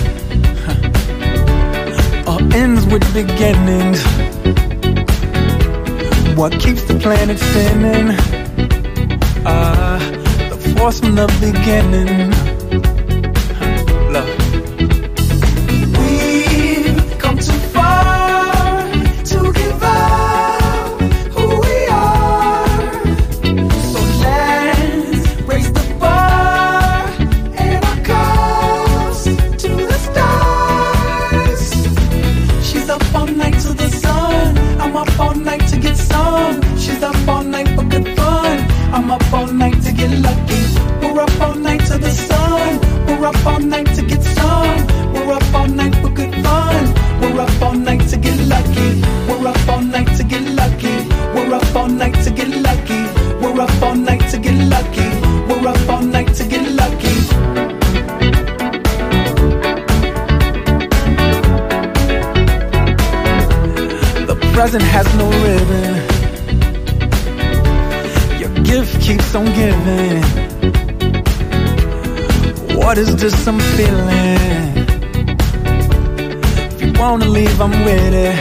Speaker 5: all ends with beginnings. What keeps the planet spinning? The force from the beginning. Love. We've come too far to give up who we are. So let's raise the bar and our cups to the stars. She's up all night to the sun. I'm up all night to get some. She's up all night for good fun. I'm up all night to get lucky. We're up all night to the sun. We're up all night to get some. We're up all night for good fun. We're up all night to get lucky. We're up all night to get lucky. We're up all night to get lucky. We're up all night to get lucky. We're up all night to get lucky. The present has no ribbon. Your gift keeps on giving. What is this I'm feeling? If you wanna leave, I'm with it.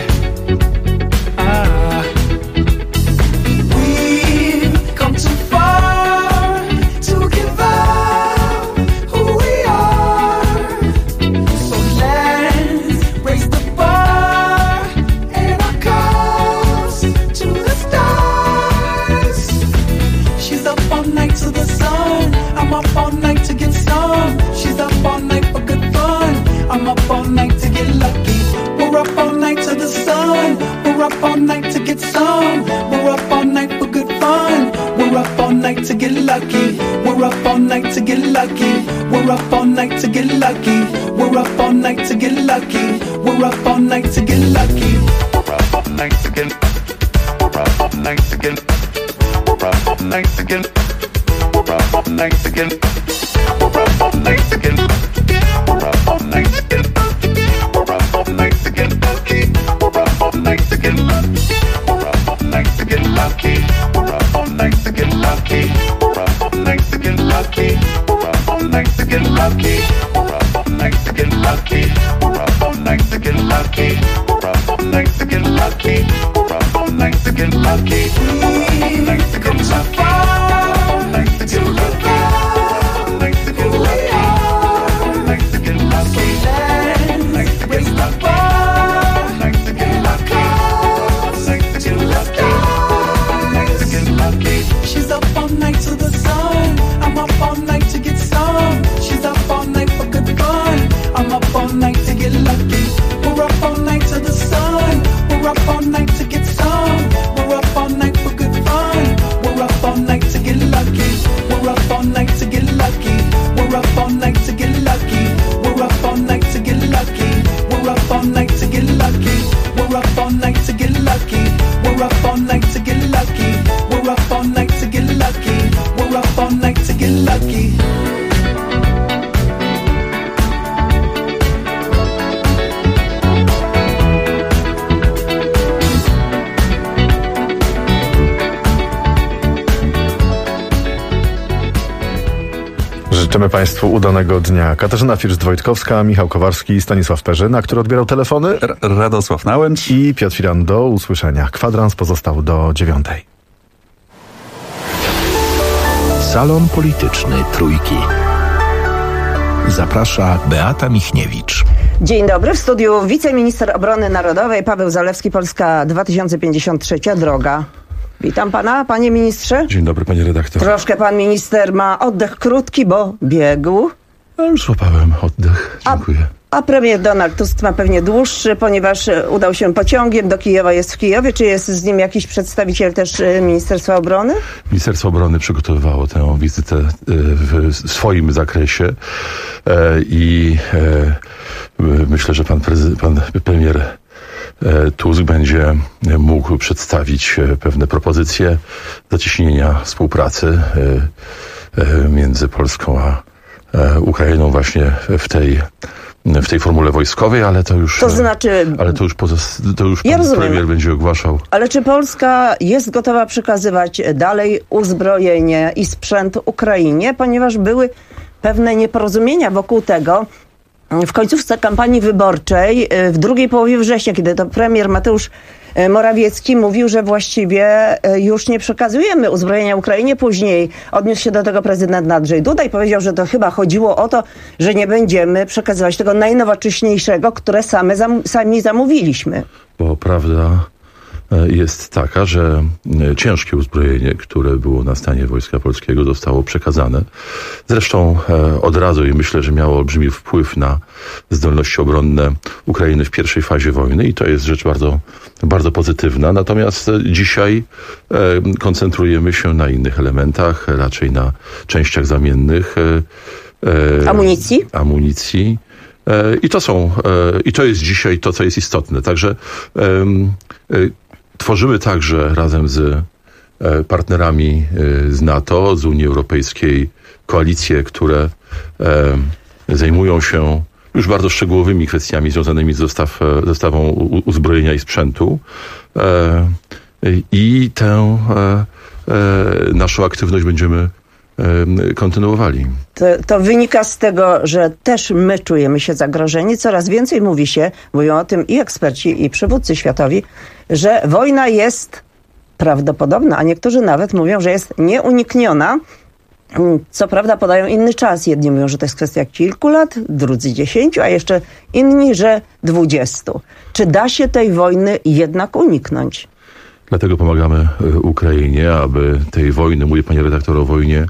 Speaker 5: We've come too far to give up who we are. So let's raise the bar and our cups to the stars. She's up all night to the sun. I'm up all night to get some. She's up all night for good fun. I'm up all night to get lucky. We're up all night to the sun. We're up all night to get some. We're up all night for good fun. We're up all night to get lucky. We're up all night to get lucky. We're up all night to get lucky. We're up all night to get lucky. We're up all night to get lucky. We're up all night to get. We're up all night to get. We're up all night to get. We're up all night to get. We're up all night to get. We're up all night to get. We're up all night to get lucky. We're up all night to get lucky. We're up all night to get lucky. We're up all night to get lucky. We're up all night to get lucky. We're up all night to get lucky. We're up all night to get lucky. We're up all night to get lucky. We're up all night to get lucky. We're up all night to get lucky. We're up all night to get lucky. She's up all night to the sun. I'm up all night to get some. She's up all night for good fun. I'm up all night to get lucky. We're up all night to the sun. We're up all night to get some. We're up all night for good fun.
Speaker 7: Życzymy Państwu udanego dnia. Katarzyna First-Wojtkowska, Michał Kowarski, Stanisław Perzyna, który odbierał telefony.
Speaker 16: Radosław Nałęcz
Speaker 7: i Piotr Firan. Do usłyszenia. Kwadrans pozostał do 9.
Speaker 11: Salon Polityczny Trójki. Zaprasza Beata Michniewicz.
Speaker 13: Dzień dobry. W studiu wiceminister obrony narodowej Paweł Zalewski, Polska 2053 droga. Witam pana, panie ministrze.
Speaker 15: Dzień dobry, panie redaktor.
Speaker 13: Troszkę pan minister ma oddech krótki, bo biegł.
Speaker 15: Ja już złapałem oddech. Dziękuję.
Speaker 13: A premier Donald Tusk ma pewnie dłuższy, ponieważ udał się pociągiem do Kijowa, jest w Kijowie. Czy jest z nim jakiś przedstawiciel też Ministerstwa Obrony?
Speaker 15: Ministerstwo Obrony przygotowywało tę wizytę w swoim zakresie i myślę, że pan premier Tusk będzie mógł przedstawić pewne propozycje zacieśnienia współpracy między Polską a Ukrainą właśnie w tej formule wojskowej, ale to już
Speaker 13: ja
Speaker 15: pan
Speaker 13: rozumiem,
Speaker 15: premier będzie ogłaszał.
Speaker 13: Ale czy Polska jest gotowa przekazywać dalej uzbrojenie i sprzęt Ukrainie, ponieważ były pewne nieporozumienia wokół tego w końcówce kampanii wyborczej, w drugiej połowie września, kiedy to premier Mateusz Morawiecki mówił, że właściwie już nie przekazujemy uzbrojenia Ukrainie. Później odniósł się do tego prezydent Andrzej Duda i powiedział, że to chyba chodziło o to, że nie będziemy przekazywać tego najnowocześniejszego, które sami zamówiliśmy.
Speaker 15: Bo prawda jest taka, że ciężkie uzbrojenie, które było na stanie Wojska Polskiego, zostało przekazane. Zresztą od razu i myślę, że miało olbrzymi wpływ na zdolności obronne Ukrainy w pierwszej fazie wojny i to jest rzecz bardzo, bardzo pozytywna. Natomiast dzisiaj koncentrujemy się na innych elementach, raczej na częściach zamiennych. Amunicji. I to jest dzisiaj to, co jest istotne. Także tworzymy także razem z partnerami z NATO, z Unii Europejskiej koalicje, które zajmują się już bardzo szczegółowymi kwestiami związanymi z dostawą uzbrojenia i sprzętu. I tę naszą aktywność będziemy kontynuowali.
Speaker 13: To wynika z tego, że też my czujemy się zagrożeni. Coraz więcej mówią o tym i eksperci, i przywódcy światowi, że wojna jest prawdopodobna, a niektórzy nawet mówią, że jest nieunikniona. Co prawda podają inny czas. Jedni mówią, że to jest kwestia kilku lat, drudzy 10, a jeszcze inni, że 20. Czy da się tej wojny jednak uniknąć?
Speaker 15: Dlatego pomagamy Ukrainie, aby tej wojny, mówię panie redaktor o wojnie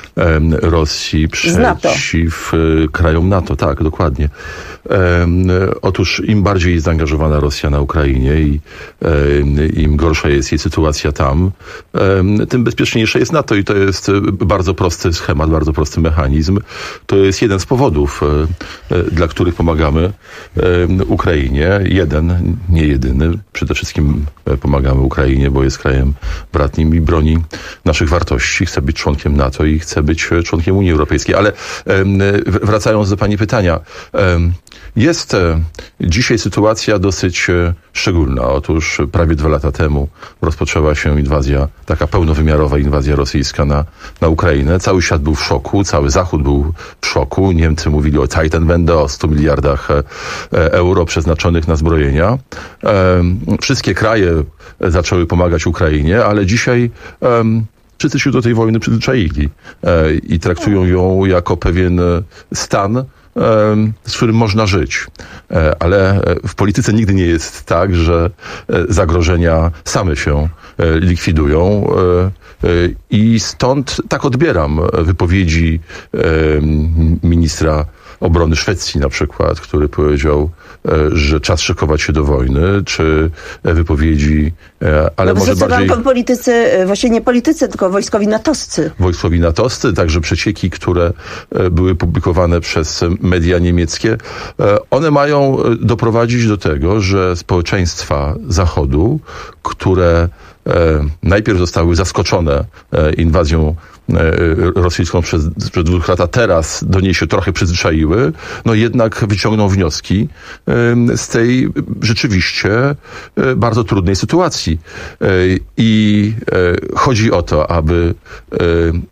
Speaker 15: Rosji przeciw krajom NATO. Tak, dokładnie. Otóż im bardziej jest zaangażowana Rosja na Ukrainie i im gorsza jest jej sytuacja tam, tym bezpieczniejsze jest NATO i to jest bardzo prosty schemat, bardzo prosty mechanizm. To jest jeden z powodów, dla których pomagamy Ukrainie. Jeden, nie jedyny. Przede wszystkim pomagamy Ukrainie, bo jest krajem bratnim i broni naszych wartości. Chce być członkiem NATO i chce być członkiem Unii Europejskiej. Ale wracając do pani pytania, jest dzisiaj sytuacja dosyć szczególna. Otóż prawie 2 lata temu rozpoczęła się inwazja, taka pełnowymiarowa inwazja rosyjska na Ukrainę. Cały świat był w szoku, cały Zachód był w szoku. Niemcy mówili o Zeitenwende, o 100 miliardach euro przeznaczonych na zbrojenia. Wszystkie kraje zaczęły pomagać Ukrainie, ale dzisiaj wszyscy się do tej wojny przyzwyczaili i traktują ją jako pewien stan, z którym można żyć. Ale w polityce nigdy nie jest tak, że zagrożenia same się likwidują i stąd tak odbieram wypowiedzi ministra obrony Szwecji na przykład, który powiedział, że czas szykować się do wojny, czy wypowiedzi, ale może bardziej...
Speaker 13: politycy, właśnie nie politycy, tylko wojskowi natowscy.
Speaker 15: Wojskowi natowscy, także przecieki, które były publikowane przez media niemieckie, one mają doprowadzić do tego, że społeczeństwa Zachodu, które najpierw zostały zaskoczone inwazją rosyjską przez 2 lata, teraz do niej się trochę przyzwyczaiły, no jednak wyciągną wnioski z tej rzeczywiście bardzo trudnej sytuacji. I chodzi o to, aby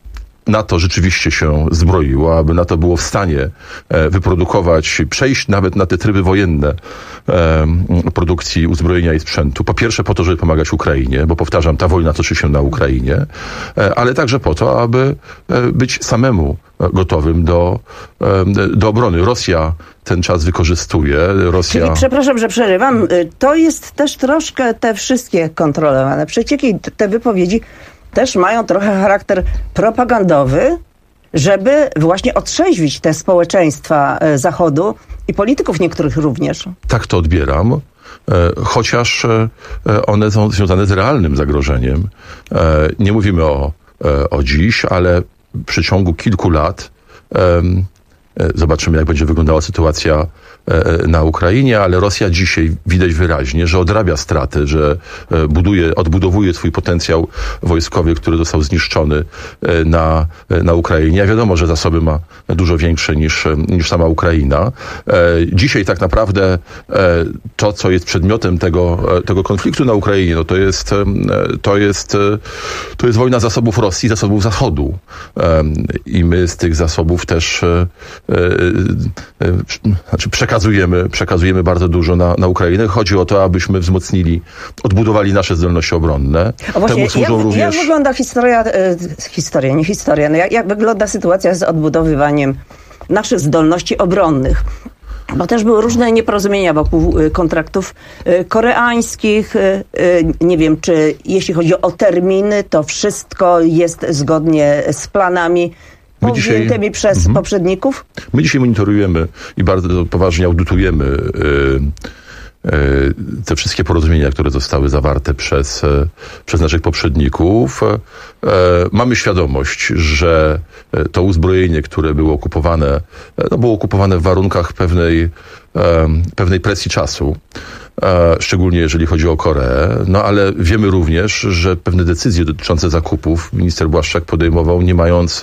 Speaker 15: NATO rzeczywiście się zbroiło, aby NATO było w stanie wyprodukować, przejść nawet na te tryby wojenne produkcji uzbrojenia i sprzętu. Po pierwsze po to, żeby pomagać Ukrainie, bo powtarzam, ta wojna toczy się na Ukrainie, ale także po to, aby być samemu gotowym do obrony. Rosja ten czas wykorzystuje.
Speaker 13: Czyli, przepraszam, że przerywam, to jest też troszkę te wszystkie kontrolowane przecieki, te wypowiedzi też mają trochę charakter propagandowy, żeby właśnie otrzeźwić te społeczeństwa Zachodu i polityków niektórych również. Tak
Speaker 15: to odbieram, chociaż one są związane z realnym zagrożeniem. Nie mówimy o dziś, ale w przeciągu kilku lat zobaczymy, jak będzie wyglądała sytuacja na Ukrainie, ale Rosja dzisiaj widać wyraźnie, że odrabia straty, że odbudowuje swój potencjał wojskowy, który został zniszczony na Ukrainie. A wiadomo, że zasoby ma dużo większe niż sama Ukraina. Dzisiaj tak naprawdę to, co jest przedmiotem tego konfliktu na Ukrainie, no to jest wojna zasobów Rosji, zasobów Zachodu. I my z tych zasobów też przekazujemy bardzo dużo na Ukrainę. Chodzi o to, abyśmy odbudowali nasze zdolności obronne. Temu służą również...
Speaker 13: Jak wygląda jak wygląda sytuacja z odbudowywaniem naszych zdolności obronnych? Bo też były różne nieporozumienia wokół kontraktów koreańskich. Nie wiem, czy jeśli chodzi o terminy, to wszystko jest zgodnie z planami powziętymi przez poprzedników?
Speaker 15: My dzisiaj monitorujemy i bardzo poważnie audytujemy te wszystkie porozumienia, które zostały zawarte przez naszych poprzedników. Mamy świadomość, że to uzbrojenie, które było okupowane w warunkach pewnej presji czasu, szczególnie jeżeli chodzi o Koreę, no ale wiemy również, że pewne decyzje dotyczące zakupów minister Błaszczak podejmował, nie mając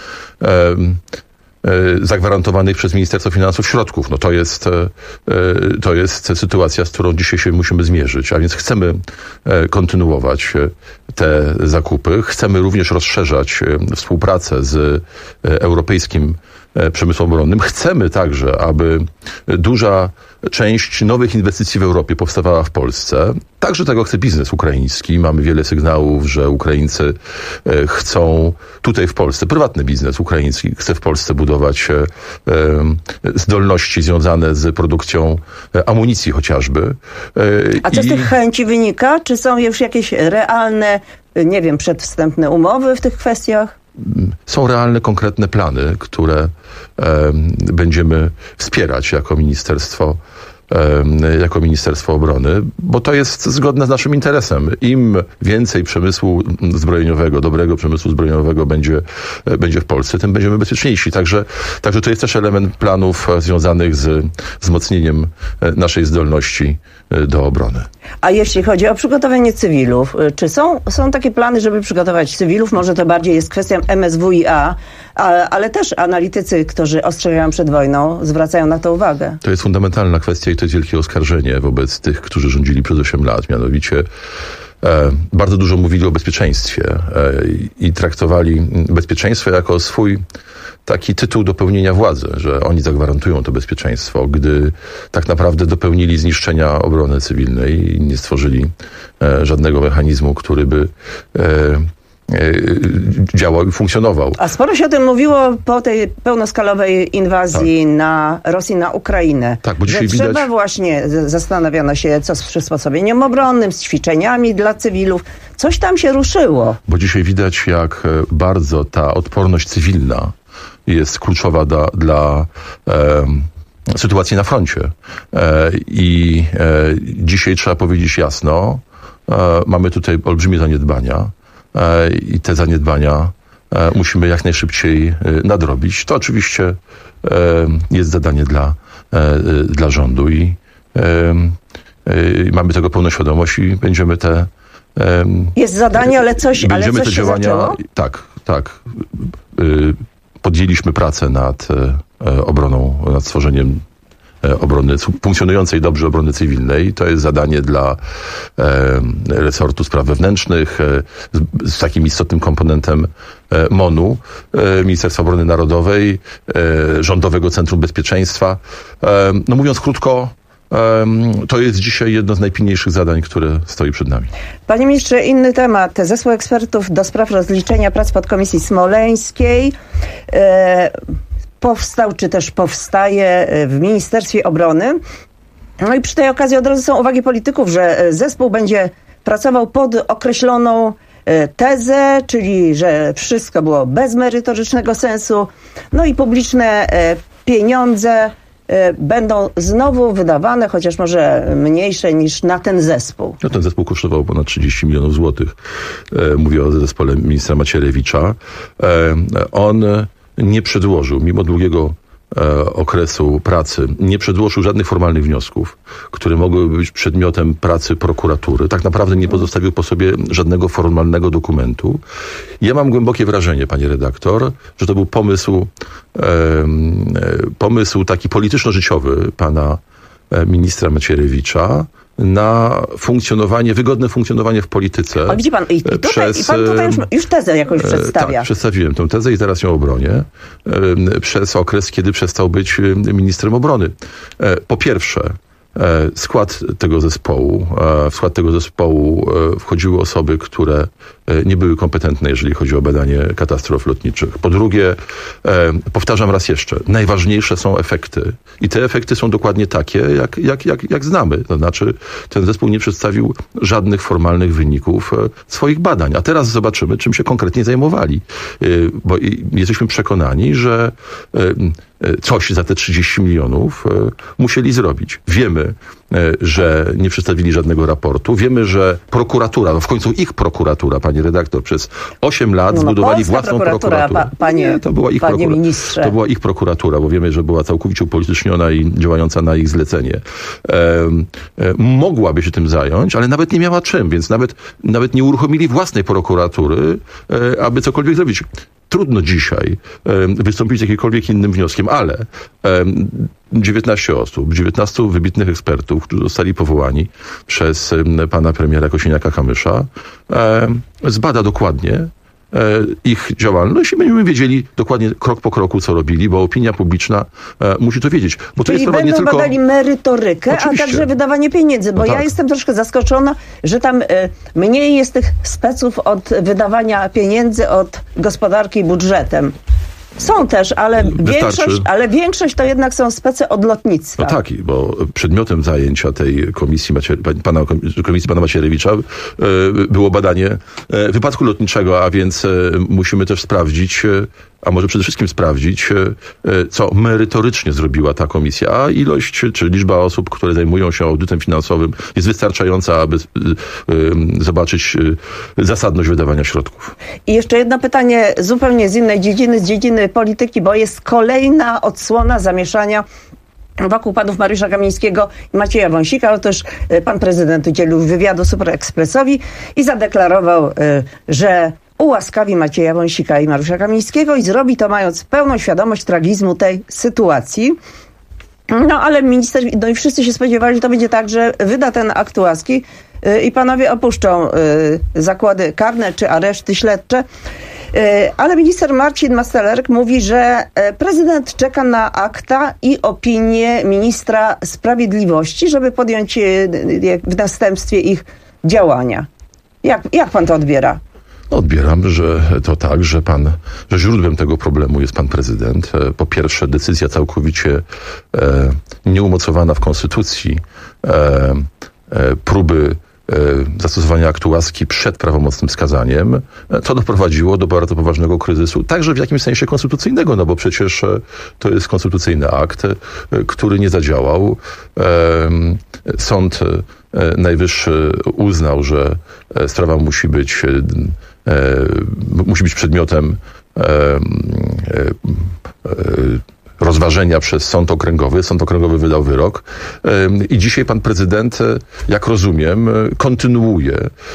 Speaker 15: zagwarantowanych przez Ministerstwo Finansów środków. No to jest sytuacja, z którą dzisiaj się musimy zmierzyć, a więc chcemy kontynuować te zakupy. Chcemy również rozszerzać współpracę z europejskim przemysłem obronnym. Chcemy także, aby duża część nowych inwestycji w Europie powstawała w Polsce. Także tego chce biznes ukraiński. Mamy wiele sygnałów, że Ukraińcy chcą tutaj w Polsce, prywatny biznes ukraiński chce w Polsce budować zdolności związane z produkcją amunicji chociażby.
Speaker 13: A co z tych chęci wynika? Czy są już jakieś realne, nie wiem, przedwstępne umowy w tych kwestiach?
Speaker 15: Są realne, konkretne plany, które będziemy wspierać jako Ministerstwo Obrony, bo to jest zgodne z naszym interesem. Im więcej przemysłu zbrojeniowego, dobrego przemysłu zbrojeniowego będzie w Polsce, tym będziemy bezpieczniejsi. Także to jest też element planów związanych z wzmocnieniem naszej zdolności do obrony.
Speaker 13: A jeśli chodzi o przygotowanie cywilów, czy są takie plany, żeby przygotować cywilów? Może to bardziej jest kwestia MSWiA, ale też analitycy, którzy ostrzegają przed wojną, zwracają na to uwagę.
Speaker 15: To jest fundamentalna kwestia i to jest wielkie oskarżenie wobec tych, którzy rządzili przez 8 lat. Mianowicie bardzo dużo mówili o bezpieczeństwie i traktowali bezpieczeństwo jako swój taki tytuł do pełnienia władzy, że oni zagwarantują to bezpieczeństwo, gdy tak naprawdę dopełnili zniszczenia obrony cywilnej i nie stworzyli żadnego mechanizmu, który by działał i funkcjonował.
Speaker 13: A sporo się o tym mówiło po tej pełnoskalowej inwazji na Rosji na Ukrainę.
Speaker 15: Tak, bo dzisiaj
Speaker 13: trzeba właśnie, zastanawiano się, co z przysposobieniem obronnym, z ćwiczeniami dla cywilów. Coś tam się ruszyło.
Speaker 15: Bo dzisiaj widać, jak bardzo ta odporność cywilna jest kluczowa dla sytuacji na froncie. I dzisiaj trzeba powiedzieć jasno, mamy tutaj olbrzymie zaniedbania i te zaniedbania musimy jak najszybciej nadrobić. To oczywiście jest zadanie dla rządu i mamy tego pełną świadomość i będziemy
Speaker 13: jest zadanie, ale coś
Speaker 15: te działania.
Speaker 13: Zaczęło?
Speaker 15: Tak. Podjęliśmy pracę nad obroną, nad stworzeniem funkcjonującej dobrze obrony cywilnej. To jest zadanie dla resortu spraw wewnętrznych z takim istotnym komponentem MON-u, Ministerstwa Obrony Narodowej, Rządowego Centrum Bezpieczeństwa. No mówiąc krótko, to jest dzisiaj jedno z najpilniejszych zadań, które stoi przed nami.
Speaker 13: Panie ministrze, inny temat. Zespół ekspertów do spraw rozliczenia prac podkomisji smoleńskiej powstał, czy też powstaje w Ministerstwie Obrony. No i przy tej okazji od razu są uwagi polityków, że zespół będzie pracował pod określoną tezę, czyli że wszystko było bez merytorycznego sensu, no i publiczne pieniądze będą znowu wydawane, chociaż może mniejsze niż na ten zespół.
Speaker 15: No, ten zespół kosztował ponad 30 milionów złotych. Mówię o zespole ministra Macierewicza. On nie przedłożył, mimo długiego okresu pracy, nie przedłożył żadnych formalnych wniosków, które mogłyby być przedmiotem pracy prokuratury. Tak naprawdę nie pozostawił po sobie żadnego formalnego dokumentu. Ja mam głębokie wrażenie, pani redaktor, że to był pomysł taki polityczno-życiowy pana ministra Macierewicza na funkcjonowanie, wygodne funkcjonowanie w polityce.
Speaker 13: A widzi pan, i pan tutaj już tezę jakąś przedstawia.
Speaker 15: Tak, przedstawiłem tę tezę i teraz ją obronię. Przez okres, kiedy przestał być ministrem obrony. Po pierwsze, w skład tego zespołu wchodziły osoby, które nie były kompetentne, jeżeli chodzi o badanie katastrof lotniczych. Po drugie, powtarzam raz jeszcze, najważniejsze są efekty. I te efekty są dokładnie takie, jak znamy. To znaczy, ten zespół nie przedstawił żadnych formalnych wyników swoich badań. A teraz zobaczymy, czym się konkretnie zajmowali. Bo jesteśmy przekonani, że coś za te 30 milionów musieli zrobić. Wiemy, że nie przedstawili żadnego raportu. Wiemy, że prokuratura, no w końcu ich prokuratura, pani redaktor, przez 8 lat zbudowali własną prokuraturę. To była ich
Speaker 13: ministrze.
Speaker 15: To była ich prokuratura, bo wiemy, że była całkowicie upolityczniona i działająca na ich zlecenie. Mogłaby się tym zająć, ale nawet nie miała czym, więc nawet nie uruchomili własnej prokuratury, aby cokolwiek zrobić. Trudno dzisiaj wystąpić z jakimkolwiek innym wnioskiem, ale 19 osób, 19 wybitnych ekspertów, którzy zostali powołani przez pana premiera Kosiniaka-Kamysza, zbada dokładnie ich działalność i będziemy wiedzieli dokładnie krok po kroku, co robili, bo opinia publiczna musi to wiedzieć. Bo to
Speaker 13: czyli
Speaker 15: jest
Speaker 13: będą badali merytorykę,
Speaker 15: Oczywiście.
Speaker 13: a także wydawanie pieniędzy, bo ja jestem troszkę zaskoczona, że tam mniej jest tych speców od wydawania pieniędzy, od gospodarki budżetem. Są też, ale większość to jednak są spece od lotnictwa.
Speaker 15: No tak, bo przedmiotem zajęcia tej komisji pana Macierewicza było badanie wypadku lotniczego, a więc musimy też sprawdzić, a może przede wszystkim sprawdzić, co merytorycznie zrobiła ta komisja, a ilość czy liczba osób, które zajmują się audytem finansowym jest wystarczająca, aby zobaczyć zasadność wydawania środków.
Speaker 13: I jeszcze jedno pytanie zupełnie z innej dziedziny, z dziedziny polityki, bo jest kolejna odsłona zamieszania wokół panów Mariusza Kamińskiego i Macieja Wąsika, ale też pan prezydent udzielił wywiadu Super Expressowi i zadeklarował, że ułaskawi Macieja Wąsika i Mariusza Kamińskiego i zrobi to mając pełną świadomość tragizmu tej sytuacji. No ale minister, no i wszyscy się spodziewali, że to będzie tak, że wyda ten akt łaski i panowie opuszczą zakłady karne czy areszty śledcze. Ale minister Marcin Mastalerek mówi, że prezydent czeka na akta i opinię ministra sprawiedliwości, żeby podjąć w następstwie ich działania. Jak pan to odbiera?
Speaker 15: Odbieram, że to tak, że źródłem tego problemu jest pan prezydent. Po pierwsze, decyzja całkowicie nieumocowana w konstytucji, próby zastosowania aktu łaski przed prawomocnym skazaniem, to doprowadziło do bardzo poważnego kryzysu, także w jakimś sensie konstytucyjnego, no bo przecież to jest konstytucyjny akt, który nie zadziałał. Sąd Najwyższy uznał, że sprawa musi być przedmiotem rozważenia przez Sąd Okręgowy. Sąd Okręgowy wydał wyrok i dzisiaj pan prezydent, jak rozumiem, kontynuuje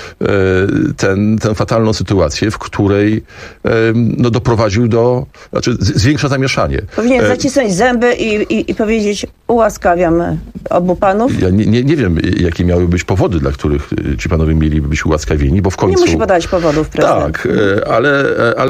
Speaker 15: tę fatalną sytuację, w której doprowadził zwiększa zamieszanie.
Speaker 13: Powinien zacisnąć zęby i powiedzieć: ułaskawiam obu panów.
Speaker 15: Ja nie wiem, jakie miały być powody, dla których ci panowie mieliby być ułaskawieni, bo w końcu...
Speaker 13: Nie musi podać powodów prezydent.
Speaker 15: Tak, ale